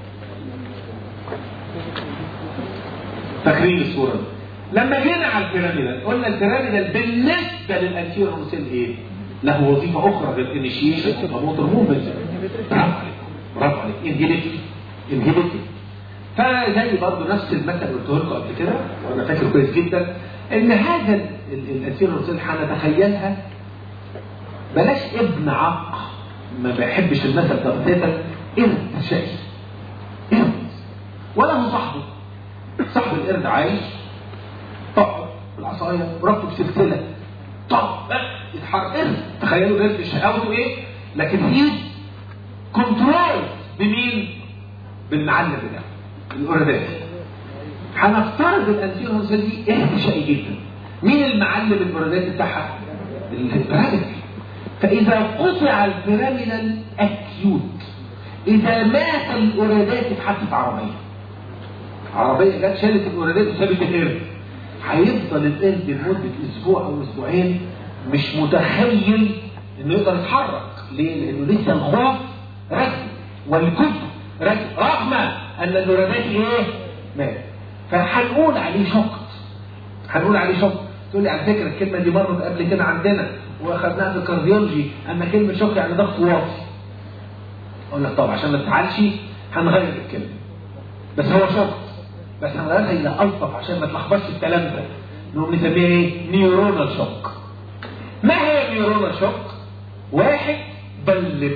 فاكرين الصوره دي؟ لما جينا على البيراميدال قلنا البيراميدال بالنسبه للانتيريور هورنسال ايه؟ له وظيفه اخرى غير الانيشيشن وموتور موفمنت. برافو عليك انهيبيتوري انهبيتد. فزي برضه نفس المثل اللي قلته لكم قبل كده وانا فاكر كويس جدا ان هذا الانتيريور هنتخيلها بلاش ابن عق، ما بيحبش المثل ده بتاتا، قرد شقي، قرد ولا هو صاحبه، صاحب القرد عايش طق بالعصايه وربطه بسلسله طق يتحرك قرد. تخيلوا قرد شقاوته ايه، لكن ايد كنترول بمين؟ بالمعلم بتاعه القردات. هنفترض الانتيريور دي قرد شقي جدا. مين المعلم القردات بتاعها؟ البيراميدال. فإذا قطع البيراميدال أكيوت، إذا مات القردات اتحطت عربية جت شالت القردات وسابت القرد، هيفضل القرد لمدة أسبوع أو أسبوعين مش متخيل إنه يقدر يتحرك. ليه؟ لأنه لسه الخوف ركب والكفر ركب رغم أن القردات إيه؟ مات. فهنقول عليه شق. تقول لي على فكرة الكلمة دي مرت قبل كده عندنا واخدناها في الكارديولوجي ان كلمه شوك يعني ضغط واطي. اقول لك طب عشان ما تزعلش هنغير الكلمه، بس هو شوك بس هنغيرها الى الطف عشان ما تلخبطش الكلام ده. نقوم نسميها ايه؟ نيورونال شوك. ما هي نيورونال شوك؟ واحد بلم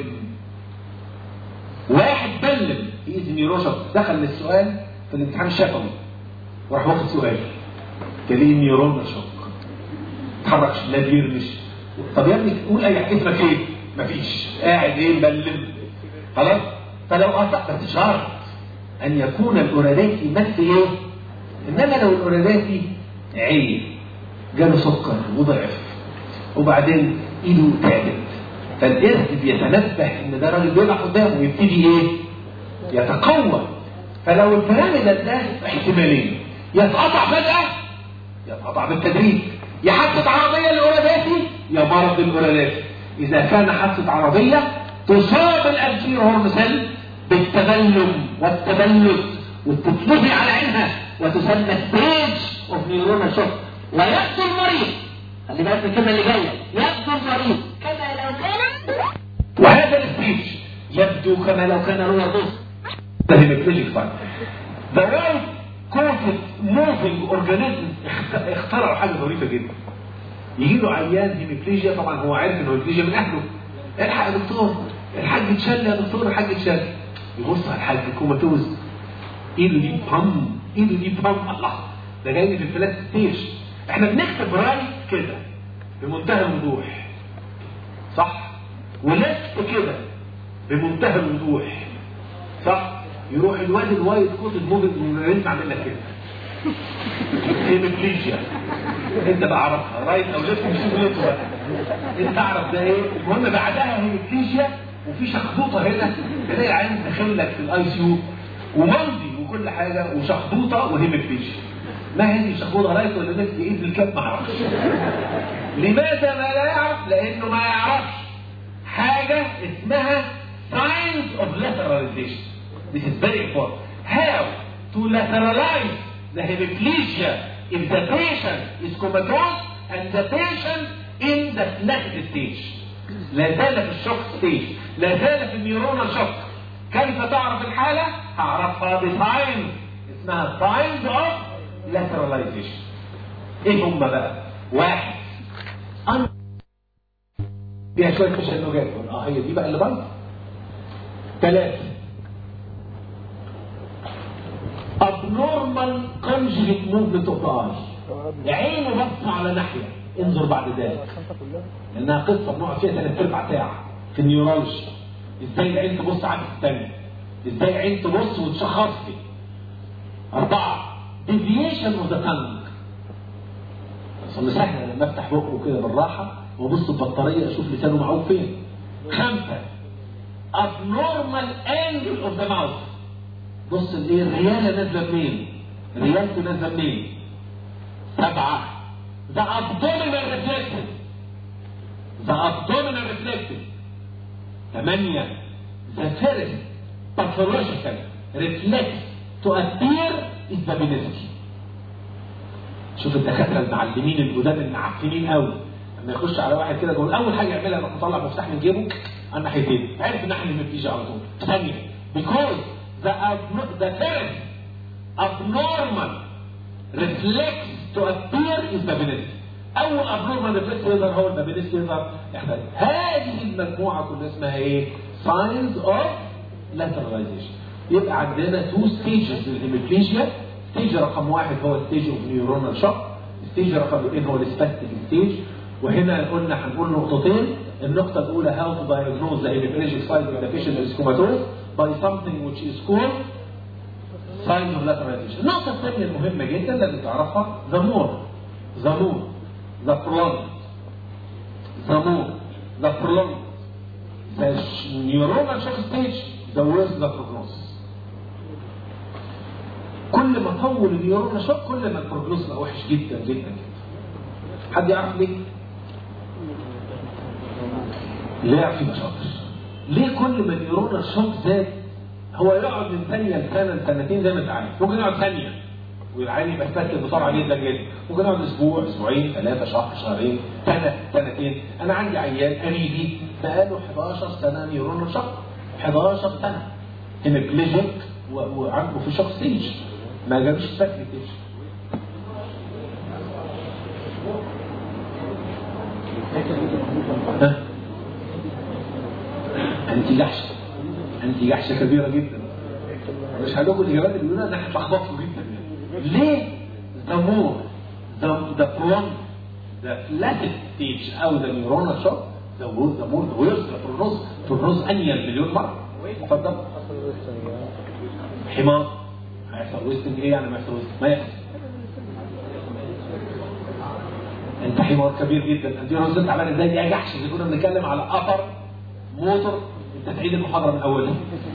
في نيورو شوك. دخل للسؤال في الامتحان الشفوي وراح واخد سؤال تلاقيه نيورونال شوك، تحركش لا بيرمش. طب يا ابني قول اي حاجه اسمك ايه؟ مفيش، قاعد ايه مبلم خلاص. فلو قطع بس شرط ان يكون القرداتي مس ايه؟ انما لو القرداتي عيب جاله سكر وضعف وبعدين ايده تعبت، فالقرد بيتنبه ان ده راجل بيقع قدامه ويبتدي ايه؟ يتقوى. فلو البيراميدال ده احتمالين، يتقطع فجأة يتقطع بالتدريج، يا حادثة عربية للقرداتي يا مرض القرداتي. إذا كان حادثة عربية تصاب الأنتيريور هورن سيل بالتبلم والتبلد وتتلهي على عينها وتسمى ستيج اوف نيورونال شوك، ويبدو المريض، خلي بالك من الكلمة اللي جاية، يبدو المريض كما لو كان، وهذا الستيج يبدو كما لو كان روح الضغط. ده هيميبليجيك فايل. The right caused moving organisms اخترعوا حاجة ظريفة جدا. يجي له عيان هيميبليجيا، طبعا هو عارف انه هيميبليجيا من اهله، الحق يا دكتور، الحاج اتشل يا دكتور، الحاج اتشل. يبص على الحاج كوماتوز، ايده دي بام، الله ده جاي في الفلات ستيج. احنا بنكتب رايت كده بمنتهى الوضوح صح، ولفت كده بمنتهى الوضوح صح، يروح الواد الوايت كوت الموجد من انت عامل لك كده هيميبليجيا. انت بعرفها رايت او لفت مش شغلته، انت تعرف ده ايه. المهم بعدها هيميبليجيا وفي شخبوطه هنا، تلاقي العين داخل لك في الاي سي يو وماضي وكل حاجه وشخبوطه وهيميبليجيا. ما هذه الشخبوطه رايت ولا لفت ايه بالكاب؟ ما اعرفش. لماذا ما لا يعرف؟ لانه ما يعرفش حاجه اسمها signs of lateralization. This is very important. How to lateralize the hemiplegia if the patient is comatose and the patient in the flat stage. لا زال في الشوك ستيج، لا زال في النيورونال شوك. كيف تعرف الحالة؟ هعرفها بساينز اسمها signs of lateralization. ايه هم بقى؟ واحد فيها شوية تشنجات، هي دي بقى اللي بايظة. ثلاثة abnormal conjugate movement of the eye، عينه بص على ناحية، انظر بعد ذلك، لأنها قصة بنقعد فيها 3/4 ساعة في النيورولوجي. ازاي العين تبص عكس الثانية، ازاي عين تبص وتشخص لي. 4 deviation of the tongue، اصل سهل لما افتح بقه كده بالراحة وابص البطارية اشوف لسانه معوج فين. 5 abnormal angle of the mouth، بص الايه الريالة نازلة منين، ريالته نازلة منين. 7 the abdominal reflection، the abdominal reflection. 8 the first pathological reflex to appear is the Babinski. شوف الدكاترة المعلمين القدام المعفنين قوي، لما يخش على واحد كده يقول اول حاجة يعملها يروح مطلع مفتاح من جيبه على الناحيتين، عارف ان احنا بنتيجي على طول ثانية because the first abnormal reflex to appear is Babinet's. أول abnormal reflex يظهر هو البابينس يظهر. هذه المجموعة كلها اسمها إيه؟ signs of lateralization. يبقى عندنا two stages للهيميبليجيا. ستيج رقم 1 هو ستيج اوف نيورونال شوك. ستيج رقم 2 هو السباستيك ستيج. وهنا قلنا هنقول نقطتين. النقطة الأولى how to diagnose the hemiplegic site with the patient is comatose by something which is called signs of lateralization. النقطة الثانية المهمة جدا لازم تعرفها the more the prolonged the neuronal shock stage the worse the prognosis. كل ما طول النيورونال شوك كل ما البروجنوز بقى وحش جدا جدا جدا. حد يعرف ليه؟ ليه يعرف يبقى شاطر؟ ليه كل ما النيورونال شوك زاد هو يقعد من ثانية لسنة لسنتين زي ما انت عارف، ممكن يقعد ثانية والعيان يبقى استسلم بسرعة جدا جدا، ممكن يقعد أسبوع، أسبوعين، 3 شهر، شهرين، سنة، سنتين. أنا عندي عيان قريبي بقاله 11 سنة نيورونال شوك، 11 سنة هيميبليجيك وعنده في شوك ستيج ما جابش سباستيك ستيج. انت جحشه كبيره جدا. مش هقول لكم الاجابات اللي بيقولوها ده هتلخبطوا جدا. ليه؟ the prolonged the flaccid stage او the neuronal shock the worse the prognosis انيل مليون مره. اتفضل. حمار هيحصل ويستنج ايه يعني ما يحصل ويستنج؟ ما يحصل. انت حمار كبير جدا. انت رزقت عمال ازاي دي جحش زي كنا بنتكلم على upper motor. انت تعيد المحاضره من اولها.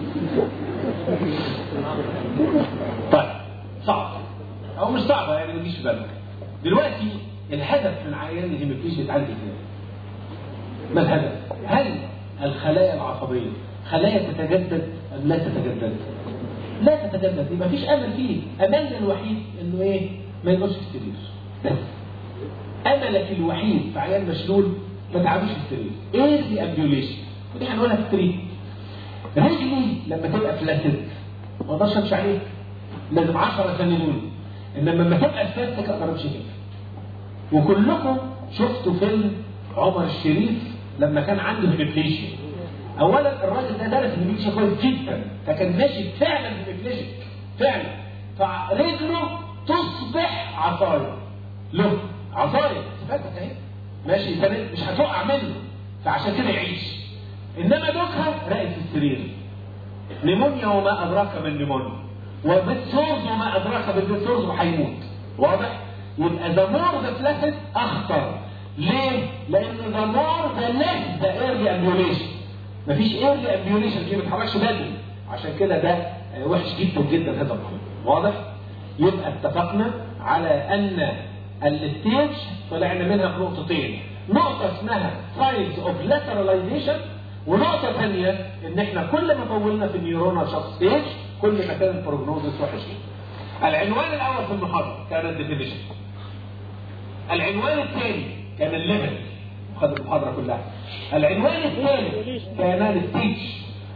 طيب صعب او مش صعبه يعني ما تجيش في بالك. دلوقتي الهدف من عيان الهيموبليجيا يتعالج ازاي؟ ما الهدف؟ هل الخلايا العصبيه خلايا تتجدد ام لا تتجدد؟ لا تتجدد. ما فيش امل فيه. املنا الوحيد انه ايه؟ ما يبقاش في السرير بس. املك الوحيد في عيان مشلول ما تعبش في السرير. ايه دي امبيوليشن؟ ودي هنقولها في التريد. رجلي لما تبقى فلاتد ما اقدرش امشي عليها، لازم 10 يسندوني. انما لما تبقى فلاتك اقدر امشي كده. وكلكم شفتوا فيلم عمر الشريف لما كان عنده هيميبليجيا. اولا الراجل ده درس هيميبليجيا كويس جدا، فكان ماشي فعلا هيميبليجيك فعلا، فرجله تصبح عصايه له، عصايه ثبتت اهي ماشي سند مش هتقع منه، فعشان كده يعيش. انما دوكها راقد في السرير. نيمونيا وما ادراك من نيمونيا، وبتسورز وما ادراك بالبتسورز وهيموت. واضح؟ يبقى ذا مور ذا فلاتد اخطر. ليه؟ لان ذا مور ذا ليس ذا ايرلي امبيوليشن. مفيش ايرلي امبيوليشن فيه، ما بيتحركش بدري. عشان كده ده وحش جدا جدا هذا الامر. واضح؟ يبقى اتفقنا على ان الستيج طلعنا منها بنقطتين. نقطه اسمها ساينز اوف لاتراليزيشن، ونقطة ثانية ان احنا كل ما طولنا في النيورونال شوك ستيج كل ما كان البروجنوزس وحش جدا. العنوان الاول في المحاضرة كان الديفينيشن. العنوان الثاني كان الليفل، خد المحاضرة كلها. العنوان الثالث كان الستيج.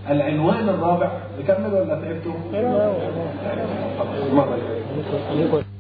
العنوان الرابع نكمل ولا تعبتوا؟